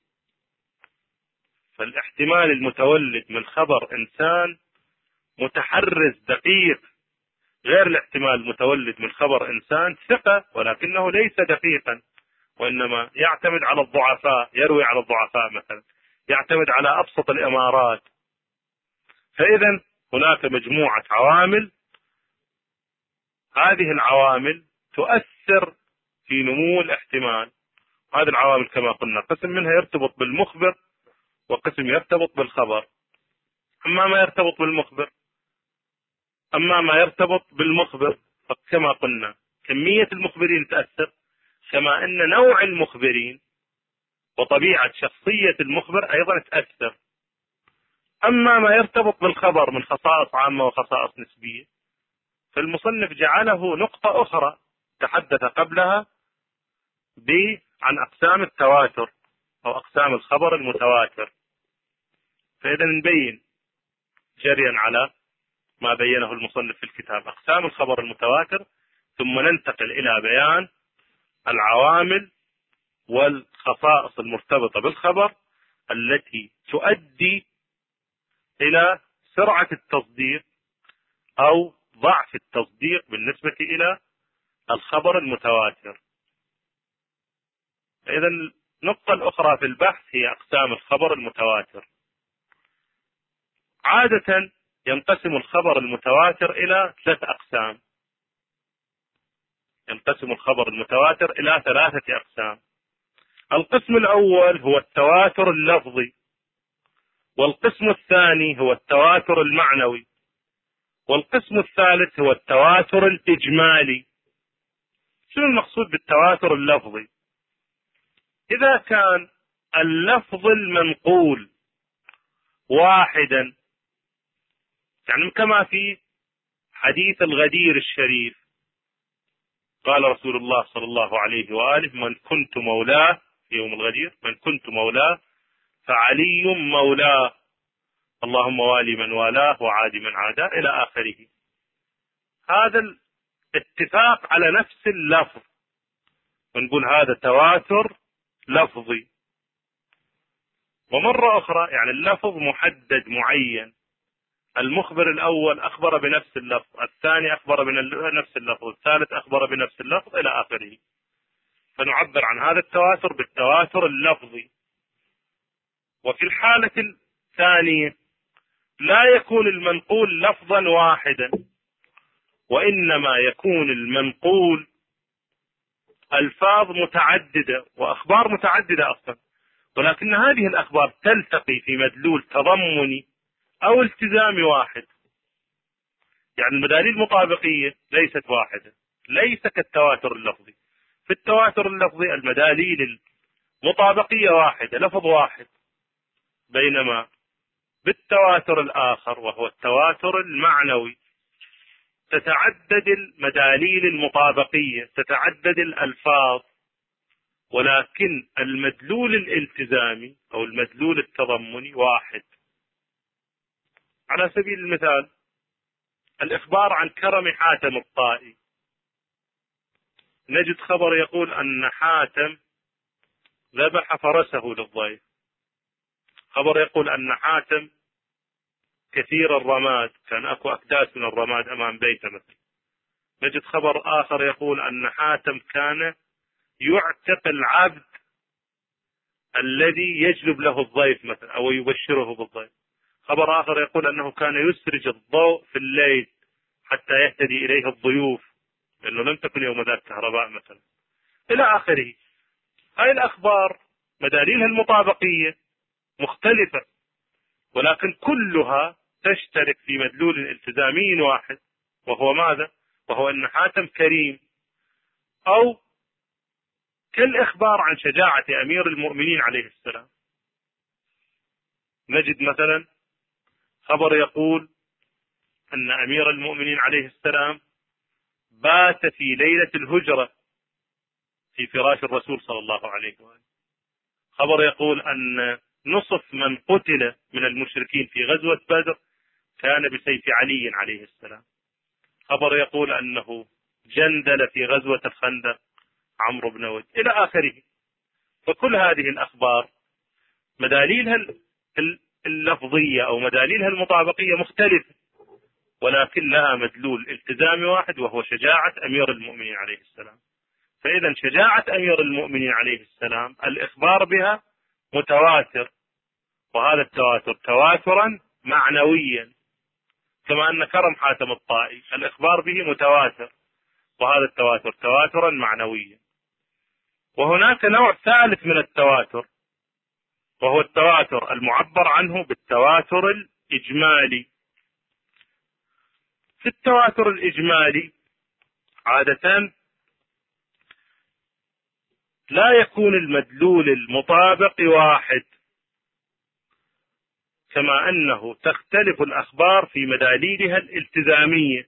فالاحتمال المتولد من خبر إنسان متحرز دقيق غير الاحتمال المتولد من خبر إنسان ثقة ولكنه ليس دقيقا، وإنما يعتمد على الضعفاء، يروي على الضعفاء مثلا، يعتمد على أبسط الإمارات. فإذا هناك مجموعة عوامل، هذه العوامل تؤثر في نمو الاحتمال. هذه العوامل كما قلنا قسم منها يرتبط بالمخبر وقسم يرتبط بالخبر. أما ما يرتبط بالمخبر أما ما يرتبط بالمخبر فكما قلنا كمية المخبرين تأثر، كما أن نوع المخبرين وطبيعة شخصية المخبر أيضا تأثر. أما ما يرتبط بالخبر من خصائص عامة وخصائص نسبية فالمصنف جعله نقطة أخرى تحدث قبلها عن أقسام التواتر أو أقسام الخبر المتواتر. فإذا نبين جريا على ما بينه المصنف في الكتاب أقسام الخبر المتواتر، ثم ننتقل إلى بيان العوامل والخصائص المرتبطة بالخبر التي تؤدي إلى سرعة التصديق أو ضعف التصديق بالنسبة إلى الخبر المتواتر. إذا النقطة الأخرى في البحث هي أقسام الخبر المتواتر. عادة ينقسم الخبر المتواتر إلى ثلاث أقسام. ينقسم الخبر المتواتر إلى ثلاثة أقسام. القسم الأول هو التواتر اللفظي، والقسم الثاني هو التواتر المعنوي، والقسم الثالث هو التواتر الإجمالي. شنو المقصود بالتواتر اللفظي؟ إذا كان اللفظ المنقول واحدا، يعني كما في حديث الغدير الشريف قال رسول الله صلى الله عليه وآله: من كنت مولاه في يوم الغدير، من كنت مولاه فعلي مولاه، اللهم والي من والاه وعادي من عاداه، إلى آخره. هذا الاتفاق على نفس اللفظ، ونقول هذا تواتر لفظي. ومرة أخرى يعني اللفظ محدد معين، المخبر الأول أخبر بنفس اللفظ، الثاني أخبر بنفس اللفظ، الثالث أخبر بنفس اللفظ، إلى آخره. فنعبر عن هذا التواتر بالتواتر اللفظي. وفي الحالة الثانية لا يكون المنقول لفظا واحدا، وإنما يكون المنقول ألفاظ متعددة وأخبار متعددة أصلا، ولكن هذه الأخبار تلتقي في مدلول تضمني أو التزامي واحد. يعني المداليل المطابقية ليست واحدة، ليس كالتواتر اللفظي. في التواتر اللفظي المداليل المطابقية واحدة، لفظ واحد، بينما بالتواتر الآخر وهو التواتر المعنوي تتعدد المداليل المطابقية، تتعدد الألفاظ، ولكن المدلول الالتزامي أو المدلول التضمني واحد. على سبيل المثال الإخبار عن كرم حاتم الطائي، نجد خبر يقول أن حاتم ذبح فرسه للضيف، خبر يقول أن حاتم كثير الرماد، كان أكو أكداس من الرماد أمام بيته مثلا. نجد خبر آخر يقول أن حاتم كان يعتق العبد الذي يجلب له الضيف مثلا أو يبشره بالضيف. خبر آخر يقول أنه كان يسرج الضوء في الليل حتى يهتدي إليه الضيوف، لأنه لم تكن يوم ذاك كهرباء مثلا، إلى آخره. هاي الأخبار مداليلها المطابقية مختلفة، ولكن كلها تشترك في مدلول التزامي واحد، وهو ماذا؟ وهو أن حاتم كريم، أو كالإخبار عن شجاعة أمير المؤمنين عليه السلام. نجد مثلا خبر يقول أن أمير المؤمنين عليه السلام بات في ليلة الهجرة في فراش الرسول صلى الله عليه وآله. خبر يقول أن نصف من قتل من المشركين في غزوة بدر كان بسيف علي عليه السلام. خبر يقول أنه جندل في غزوة الخندق عمرو بن ود، إلى آخره. فكل هذه الأخبار مداليلها اللفظية أو مداليلها المطابقية مختلفة، ولكن لها مدلول التزامي واحد، وهو شجاعة أمير المؤمنين عليه السلام. فإذا شجاعة أمير المؤمنين عليه السلام الإخبار بها متواتر، وهذا التواتر تواترا معنويا، كما أن كرم حاتم الطائي الإخبار به متواتر، وهذا التواتر تواترا معنويا. وهناك نوع ثالث من التواتر، وهو التواتر المعبر عنه بالتواتر الإجمالي. في التواتر الإجمالي عادة لا يكون المدلول المطابق واحد، كما أنه تختلف الأخبار في مداليلها الالتزامية،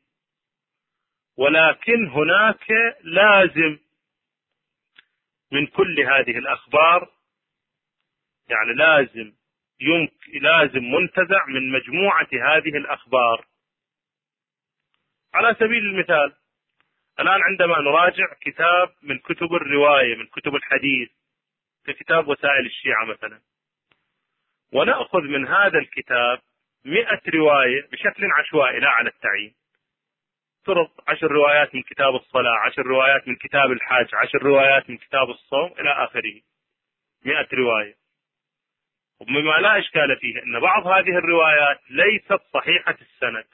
ولكن هناك لازم من كل هذه الأخبار، يعني لازم يمكن لازم منتزع من مجموعة هذه الأخبار. على سبيل المثال، الآن عندما نراجع كتاب من كتب الرواية من كتب الحديث ككتاب وسائل الشيعة مثلا، ونأخذ من هذا الكتاب مئة رواية بشكل عشوائي لا على التعيين، فرض عشر روايات من كتاب الصلاة، عشر روايات من كتاب الحج، عشر روايات من كتاب الصوم، إلى آخره، مئة رواية. ومما لا إشكال فيه أن بعض هذه الروايات ليست صحيحة السند،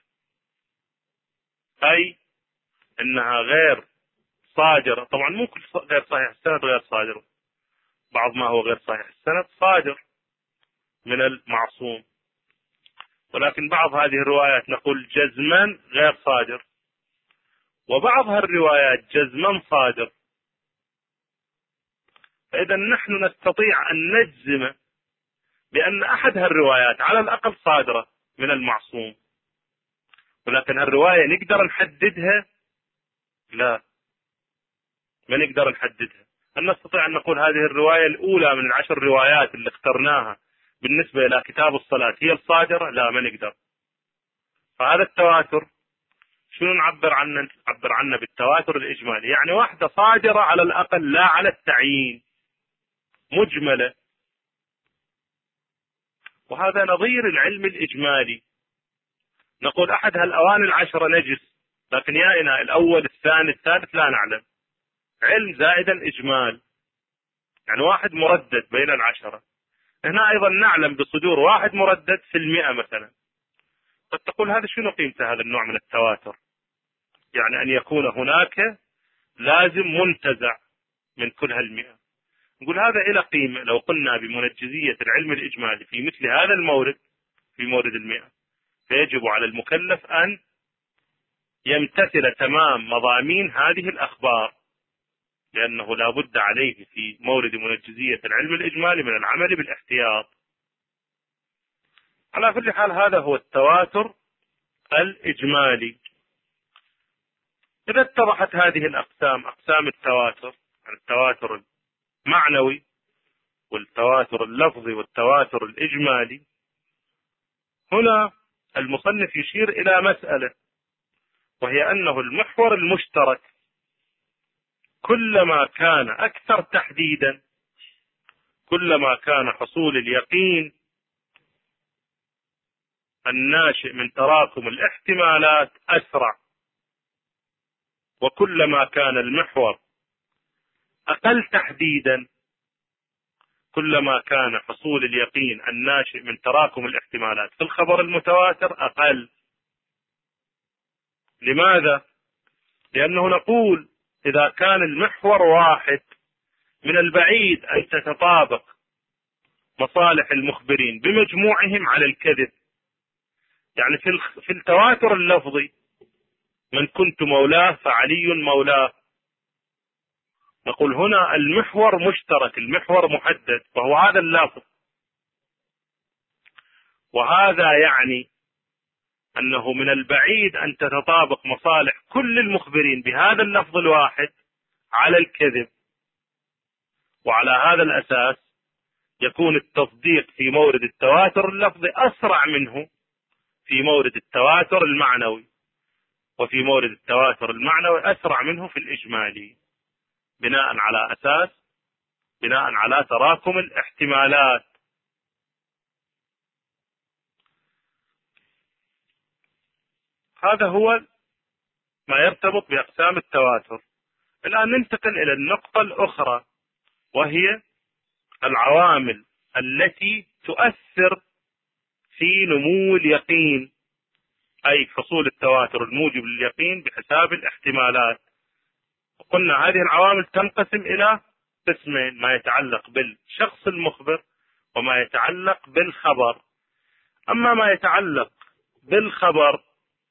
أي أنها غير صادرة. طبعا مو كل غير صحيح السند غير صادر، بعض ما هو غير صحيح السند صادر من المعصوم، ولكن بعض هذه الروايات نقول جزما غير صادر، وبعض هالروايات جزما صادر. فإذا نحن نستطيع أن نجزم بأن أحد هالروايات على الأقل صادرة من المعصوم، ولكن هالرواية نقدر نحددها؟ لا، ما نقدر نحددها. هل نستطيع أن نقول هذه الرواية الأولى من العشر روايات اللي اخترناها بالنسبة إلى كتاب الصلاة هي الصادرة؟ لا، ما نقدر. فهذا التواتر شنو نعبر عنه؟ نعبر عنه بالتواتر الإجمالي، يعني واحدة صادرة على الأقل لا على التعيين، مجملة. وهذا نظير العلم الإجمالي، نقول أحد هالأواني العشرة نجس، لكن يا إناء الأول الثاني الثالث لا نعلم. علم زائدا إجمال، يعني واحد مردد بين العشرة. هنا أيضا نعلم بصدور واحد مردد في المئة مثلا. قد تقول هذا شنو قيمته هذا النوع من التواتر؟ يعني أن يكون هناك لازم منتزع من كل هالمئة. نقول هذا إلى قيمة لو قلنا بمنجزية العلم الإجمالي في مثل هذا المورد، في مورد المئة، فيجب على المكلف أن يمتثل تمام مضامين هذه الأخبار، لأنه لا بد عليه في مورد منجزية العلم الإجمالي من العمل بالاحتياط. على كل حال هذا هو التواتر الإجمالي. إذا اتضحت هذه الأقسام، أقسام التواتر، يعني التواتر المعنوي والتواتر اللفظي والتواتر الإجمالي، هنا المصنف يشير إلى مسألة، وهي أنه المحور المشترك كلما كان أكثر تحديدا، كلما كان حصول اليقين الناشئ من تراكم الاحتمالات أسرع، وكلما كان المحور أقل تحديدا كلما كان حصول اليقين الناشئ من تراكم الاحتمالات في الخبر المتواتر أقل. لماذا؟ لأنه نقول إذا كان المحور واحد من البعيد أن تتطابق مصالح المخبرين بمجموعهم على الكذب. يعني في في التواتر اللفظي من كنت مولاه فعلي مولاه، نقول هنا المحور مشترك، المحور محدد، وهو هذا اللفظ، وهذا يعني أنه من البعيد أن تتطابق مصالح كل المخبرين بهذا اللفظ الواحد على الكذب. وعلى هذا الأساس يكون التصديق في مورد التواتر اللفظي أسرع منه في مورد التواتر المعنوي، وفي مورد التواتر المعنوي أسرع منه في الإجمالي، بناء على أساس بناء على تراكم الاحتمالات. هذا هو ما يرتبط بأقسام التواتر. الآن ننتقل إلى النقطة الأخرى، وهي العوامل التي تؤثر في نمو اليقين، أي حصول التواتر الموجب لليقين بحساب الاحتمالات. قلنا هذه العوامل تنقسم إلى قسمين: ما يتعلق بالشخص المخبر وما يتعلق بالخبر. أما ما يتعلق بالخبر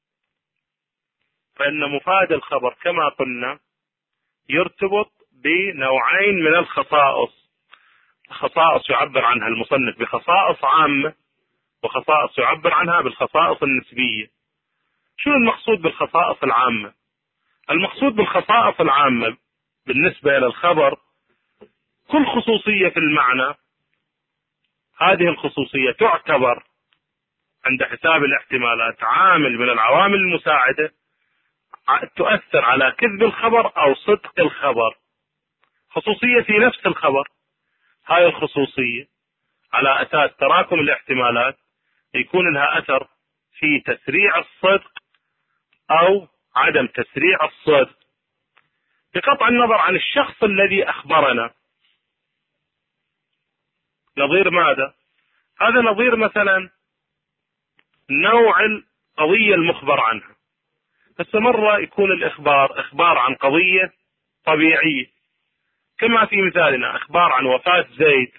فإن مفاد الخبر كما قلنا يرتبط بنوعين من الخصائص. خصائص يعبر عنها المصنف بخصائص عامة، وخصائص يعبر عنها بالخصائص النسبية. شو المقصود بالخصائص العامة؟ المقصود بالخصائص العامة بالنسبة إلى الخبر كل خصوصية في المعنى، هذه الخصوصية تعتبر عند حساب الاحتمالات عامل من العوامل المساعدة تؤثر على كذب الخبر أو صدق الخبر. خصوصية في نفس الخبر، هاي الخصوصية على أساس تراكم الاحتمالات يكون لها أثر في تسريع الصدق أو عدم تسريع الصدق، بقطع النظر عن الشخص الذي أخبرنا. نظير ماذا؟ هذا نظير مثلا نوع القضية المخبر عنها. بس مرة يكون الإخبار إخبار عن قضية طبيعية، كما في مثالنا إخبار عن وفاة زيد،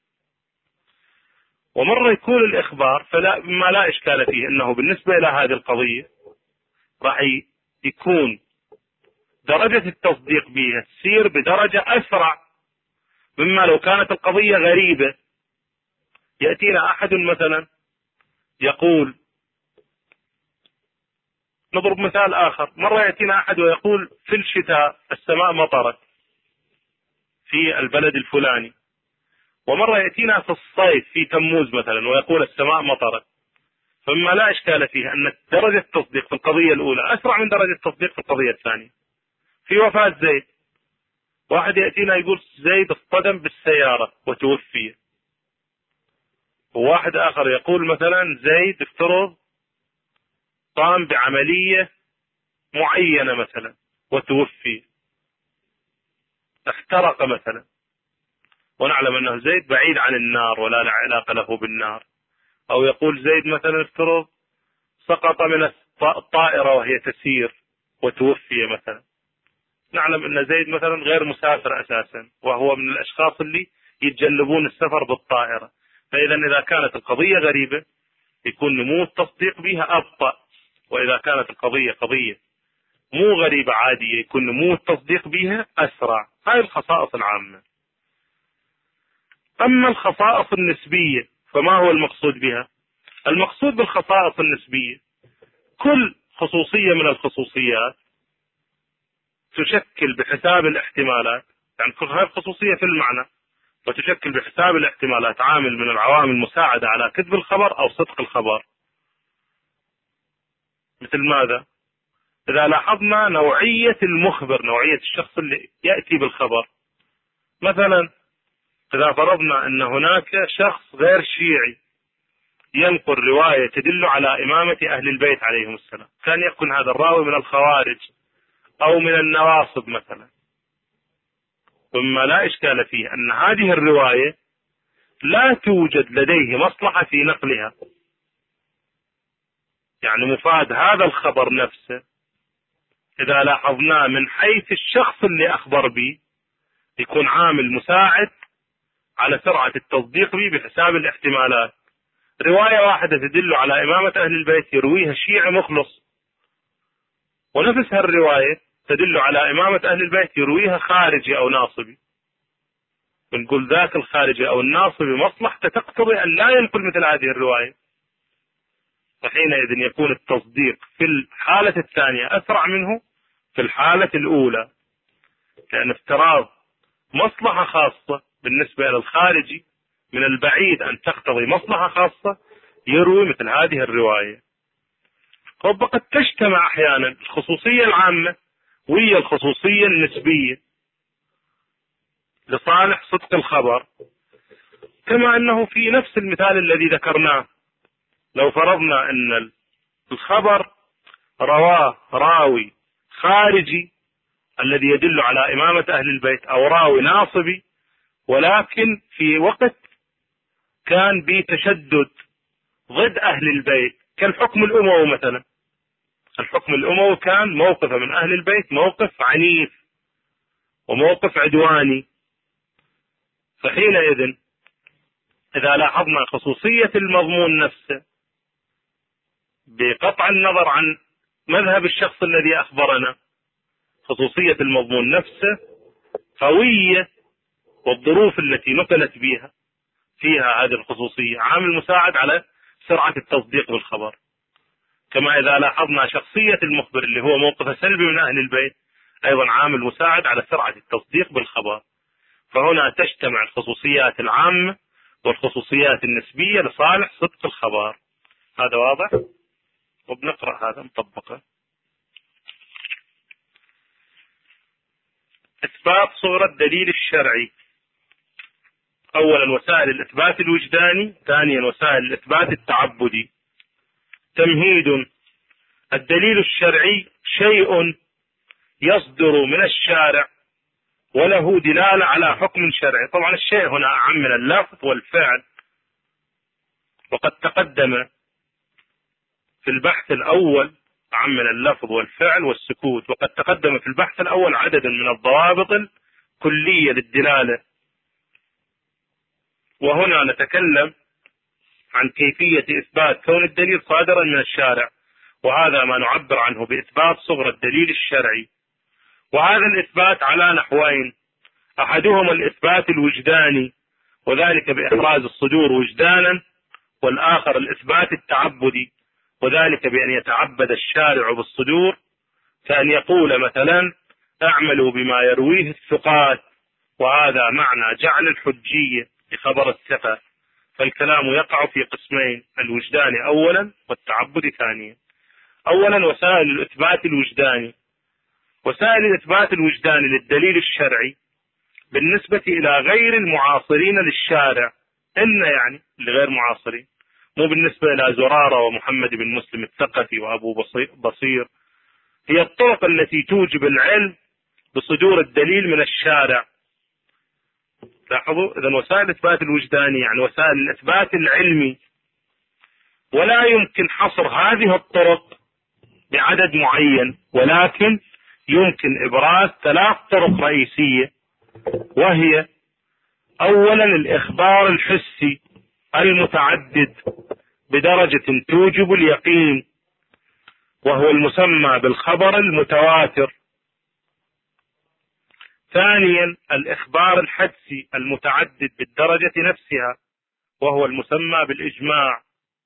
ومرة يكون الإخبار فلا ما لا إشكال فيه أنه بالنسبة إلى هذه القضية راح يكون درجة التصديق بها تسير بدرجة أسرع مما لو كانت القضية غريبة. يأتينا أحد مثلا يقول، نضرب مثال آخر، مرة يأتينا أحد ويقول في الشتاء السماء مطرت في البلد الفلاني، ومرة يأتينا في الصيف في تموز مثلا ويقول السماء مطرت. فمما لا إشكال فيه أن درجة التصديق في القضية الأولى أسرع من درجة التصديق في القضية الثانية. في وفاة زيد، واحد يأتينا يقول زيد اصطدم بالسيارة وتوفي، وواحد آخر يقول مثلا زيد افترض قام بعملية معينة مثلا وتوفي، احترق مثلا، ونعلم أنه زيد بعيد عن النار ولا علاقة له بالنار. أو يقول زيد مثلا افترض سقط من الطائرة وهي تسير وتوفي مثلا، نعلم أن زيد مثلا غير مسافر أساسا، وهو من الأشخاص اللي يتجنبون السفر بالطائرة. فإذا إذا كانت القضية غريبة يكون نمو التصديق بها أبطأ، وإذا كانت القضية قضية مو غريبة عادية يكون نمو التصديق بها أسرع. هاي الخصائص العامة. أما الخصائص النسبية فما هو المقصود بها؟ المقصود بالخصائص النسبية كل خصوصية من الخصوصيات تشكل بحساب الاحتمالات، يعني كل هذه الخصوصية في المعنى وتشكل بحساب الاحتمالات عامل من العوامل المساعدة على كذب الخبر أو صدق الخبر. مثل ماذا؟ إذا لاحظنا نوعية المخبر، نوعية الشخص اللي يأتي بالخبر، مثلا إذا فرضنا أن هناك شخص غير شيعي ينقل رواية تدل على إمامة أهل البيت عليهم السلام، كان يكون هذا الراوي من الخوارج أو من النواصب مثلا، ثم لا إشكال فيه أن هذه الرواية لا توجد لديه مصلحة في نقلها، يعني مفاد هذا الخبر نفسه إذا لاحظناه من حيث الشخص اللي أخبر به يكون عامل مساعد على سرعة التصديق به بحساب الاحتمالات. رواية واحدة تدل على إمامة أهل البيت يرويها شيعي مخلص، ونفس هالرواية تدل على إمامة أهل البيت يرويها خارجي أو ناصبي، بنقول ذاك الخارجي أو الناصبي مصلحته تقتضي أن لا ينقل مثل هذه الرواية، فحينئذ يكون التصديق في الحالة الثانية أسرع منه في الحالة الأولى، لأن افتراض مصلحة خاصة بالنسبة إلى الخارجي من البعيد أن تقتضي مصلحة خاصة يروي مثل هذه الرواية. وقد تجتمع أحيانا الخصوصية العامة وهي الخصوصية النسبية لصالح صدق الخبر، كما أنه في نفس المثال الذي ذكرناه لو فرضنا أن الخبر رواه راوي خارجي الذي يدل على إمامة أهل البيت أو راوي ناصبي، ولكن في وقت كان بتشدد ضد أهل البيت كالحكم الأموي مثلا، الحكم الأموي كان موقف من أهل البيت موقف عنيف وموقف عدواني، فحينئذ إذا لاحظنا خصوصية المضمون نفسه بقطع النظر عن مذهب الشخص الذي أخبرنا، خصوصية المضمون نفسه قوية، والظروف التي نقلت بها فيها هذه الخصوصية عامل مساعد على سرعة التصديق بالخبر. كما إذا لاحظنا شخصية المخبر اللي هو موقفه سلبي من أهل البيت أيضا عامل مساعد على سرعة التصديق بالخبر. فهنا تجتمع الخصوصيات العامة والخصوصيات النسبية لصالح صدق الخبر. هذا واضح؟ وبنقرأ هذا نطبقه. إثبات صورة الدليل الشرعي. أولا وسائل الإثبات الوجداني، ثانيا وسائل الإثبات التعبدي. تمهيد: الدليل الشرعي شيء يصدر من الشارع وله دلالة على حكم شرعي. طبعا الشيء هنا أعم من اللفظ والفعل، وقد تقدم في البحث الأول أعم من اللفظ والفعل والسكوت، وقد تقدم في البحث الأول عدد من الضوابط الكلية للدلالة، وهنا نتكلم عن كيفية إثبات كون الدليل صادرا من الشارع، وهذا ما نعبر عنه بإثبات صغر الدليل الشرعي. وهذا الإثبات على نحوين: أحدهما الإثبات الوجداني وذلك بإحراز الصدور وجدانا، والآخر الإثبات التعبدي وذلك بأن يتعبد الشارع بالصدور، كأن يقول مثلا اعملوا بما يرويه الثقات، وهذا معنى جعل الحجية لخبر الثقة. فالكلام يقع في قسمين: الوجداني أولا والتعبدي ثانيا. أولا وسائل الإثبات الوجداني. وسائل الإثبات الوجداني للدليل الشرعي بالنسبة إلى غير المعاصرين للشارع، إن يعني لغير معاصرين، مو بالنسبة إلى زرارة ومحمد بن مسلم الثقفي وأبو بصير، هي الطرق التي توجب العلم بصدور الدليل من الشارع. لاحظوا، إذن وسائل الإثبات الوجداني يعني وسائل الإثبات العلمي، ولا يمكن حصر هذه الطرق بعدد معين، ولكن يمكن إبراز ثلاث طرق رئيسية، وهي أولا الإخبار الحسي المتعدد بدرجة توجب اليقين، وهو المسمى بالخبر المتواتر. ثانيا الإخبار الحدسي المتعدد بالدرجة نفسها، وهو المسمى بالإجماع.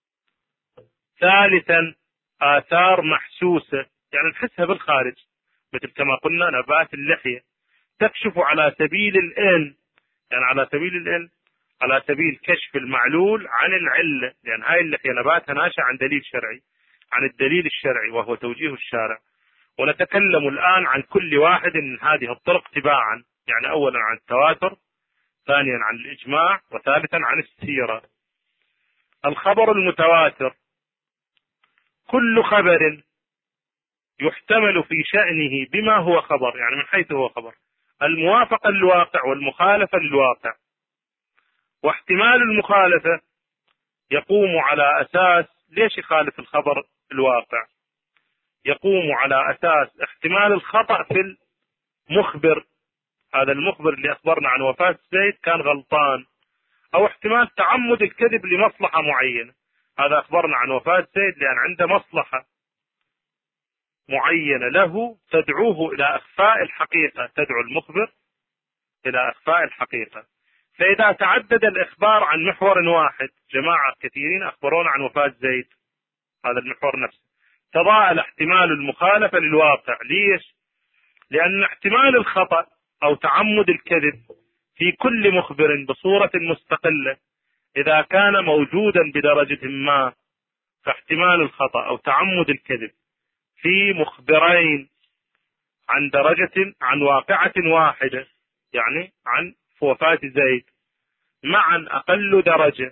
ثالثا آثار محسوسة، يعني نحسها بالخارج، مثل كما قلنا نبات اللحية تكشف على سبيل الإن، يعني على سبيل الإن على سبيل كشف المعلول عن العلة، لأن هاي اللحية نباتها ناشئ عن دليل شرعي، عن الدليل الشرعي وهو توجيه الشارع. ونتكلم الآن عن كل واحد من هذه الطرق تباعا، يعني أولا عن التواتر، ثانيا عن الإجماع، وثالثا عن السيرة. الخبر المتواتر كل خبر يحتمل في شأنه بما هو خبر، يعني من حيث هو خبر، الموافقة للواقع والمخالفة للواقع. واحتمال المخالفة يقوم على أساس، ليش يخالف الخبر الواقع؟ يقوم على أساس احتمال الخطأ في المخبر، هذا المخبر اللي أخبرنا عن وفاة زيد كان غلطان، أو احتمال تعمد الكذب لمصلحة معينة، هذا أخبرنا عن وفاة زيد لأن عنده مصلحة معينة له تدعوه إلى إخفاء الحقيقة، تدعو المخبر إلى إخفاء الحقيقة. فإذا تعدد الإخبار عن محور واحد، جماعة كثيرين أخبرونا عن وفاة زيد، هذا المحور نفسه، تضاءل احتمال المخالفة للواقع. ليش؟ لأن احتمال الخطأ أو تعمد الكذب في كل مخبر بصورة مستقلة إذا كان موجودا بدرجة ما، فاحتمال الخطأ أو تعمد الكذب في مخبرين عن درجة عن واقعة واحدة، يعني عن وفاة زيد، معا أقل درجة،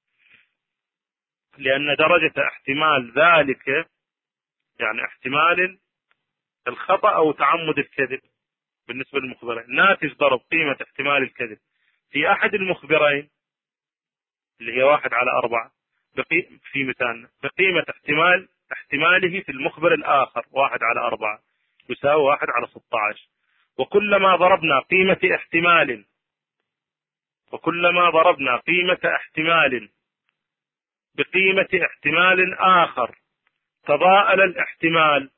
لأن درجة احتمال ذلك يعني احتمال الخطأ أو تعمد الكذب بالنسبة للمخبرين ناتج ضرب قيمة احتمال الكذب في أحد المخبرين اللي هي واحد على أربعة في مثالنا بقيمة احتمال احتماله في المخبر الآخر واحد على أربعة يساوي واحد على ستة عشر. وكلما ضربنا قيمة احتمال وكلما ضربنا قيمة احتمال بقيمة احتمال آخر تضاءل الاحتمال.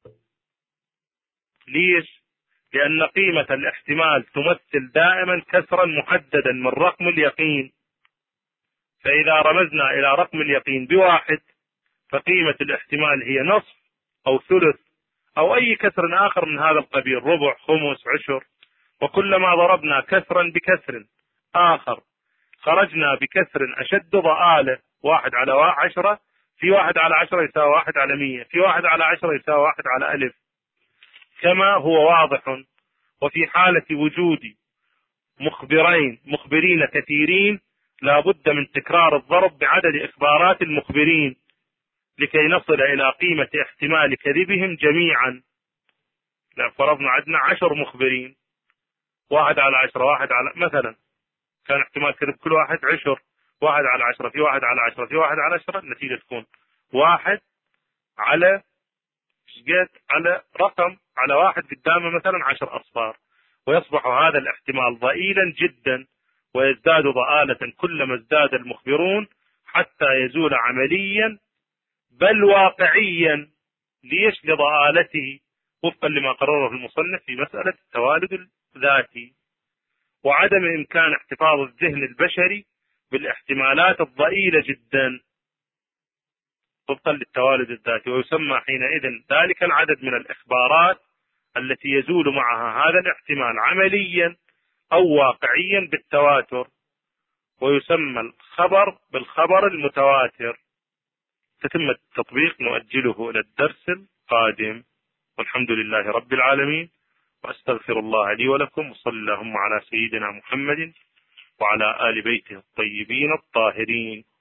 ليش؟ لأن قيمة الاحتمال تمثل دائما كسرا محددا من رقم اليقين، فإذا رمزنا إلى رقم اليقين بواحد فقيمة الاحتمال هي نصف أو ثلث أو أي كسر آخر من هذا القبيل، ربع، خمس، عشر. وكلما ضربنا كسرا بكسر آخر خرجنا بكسر أشد ضآلة، واحد على عشرة في واحد على عشرة يساوي واحد على مية، في واحد على عشرة يساوي واحد على ألف، كما هو واضح. وفي حالة وجود مخبرين مخبرين كثيرين لا بد من تكرار الضرب بعدد إخبارات المخبرين لكي نصل إلى قيمة احتمال كذبهم جميعا. لا فرضنا عندنا عشر مخبرين، واحد على عشرة، واحد على مثلا كان احتمال كذب كل واحد عشر، واحد على عشرة في واحد على عشرة في واحد على عشرة، النتيجة تكون واحد على شقيت على رقم على واحد قدامه مثلا عشر أصفار، ويصبح هذا الاحتمال ضئيلا جدا ويزداد ضآلة كلما ازداد المخبرون حتى يزول عمليا بل واقعيا. ليش؟ لضآلته وفقا لما قرره المصنف في مسألة التوالد الذاتي وعدم إمكان احتفاظ الذهن البشري بالاحتمالات الضئيلة جدا وفقا للتوالد الذاتي، ويسمى حينئذ ذلك العدد من الإخبارات التي يزول معها هذا الاحتمال عمليا أو واقعيا بالتواتر، ويسمى الخبر بالخبر المتواتر. تتم التطبيق نؤجله إلى الدرس القادم، والحمد لله رب العالمين، وأستغفر الله لي ولكم، وصلى اللهم على سيدنا محمد وعلى آل بيته الطيبين الطاهرين.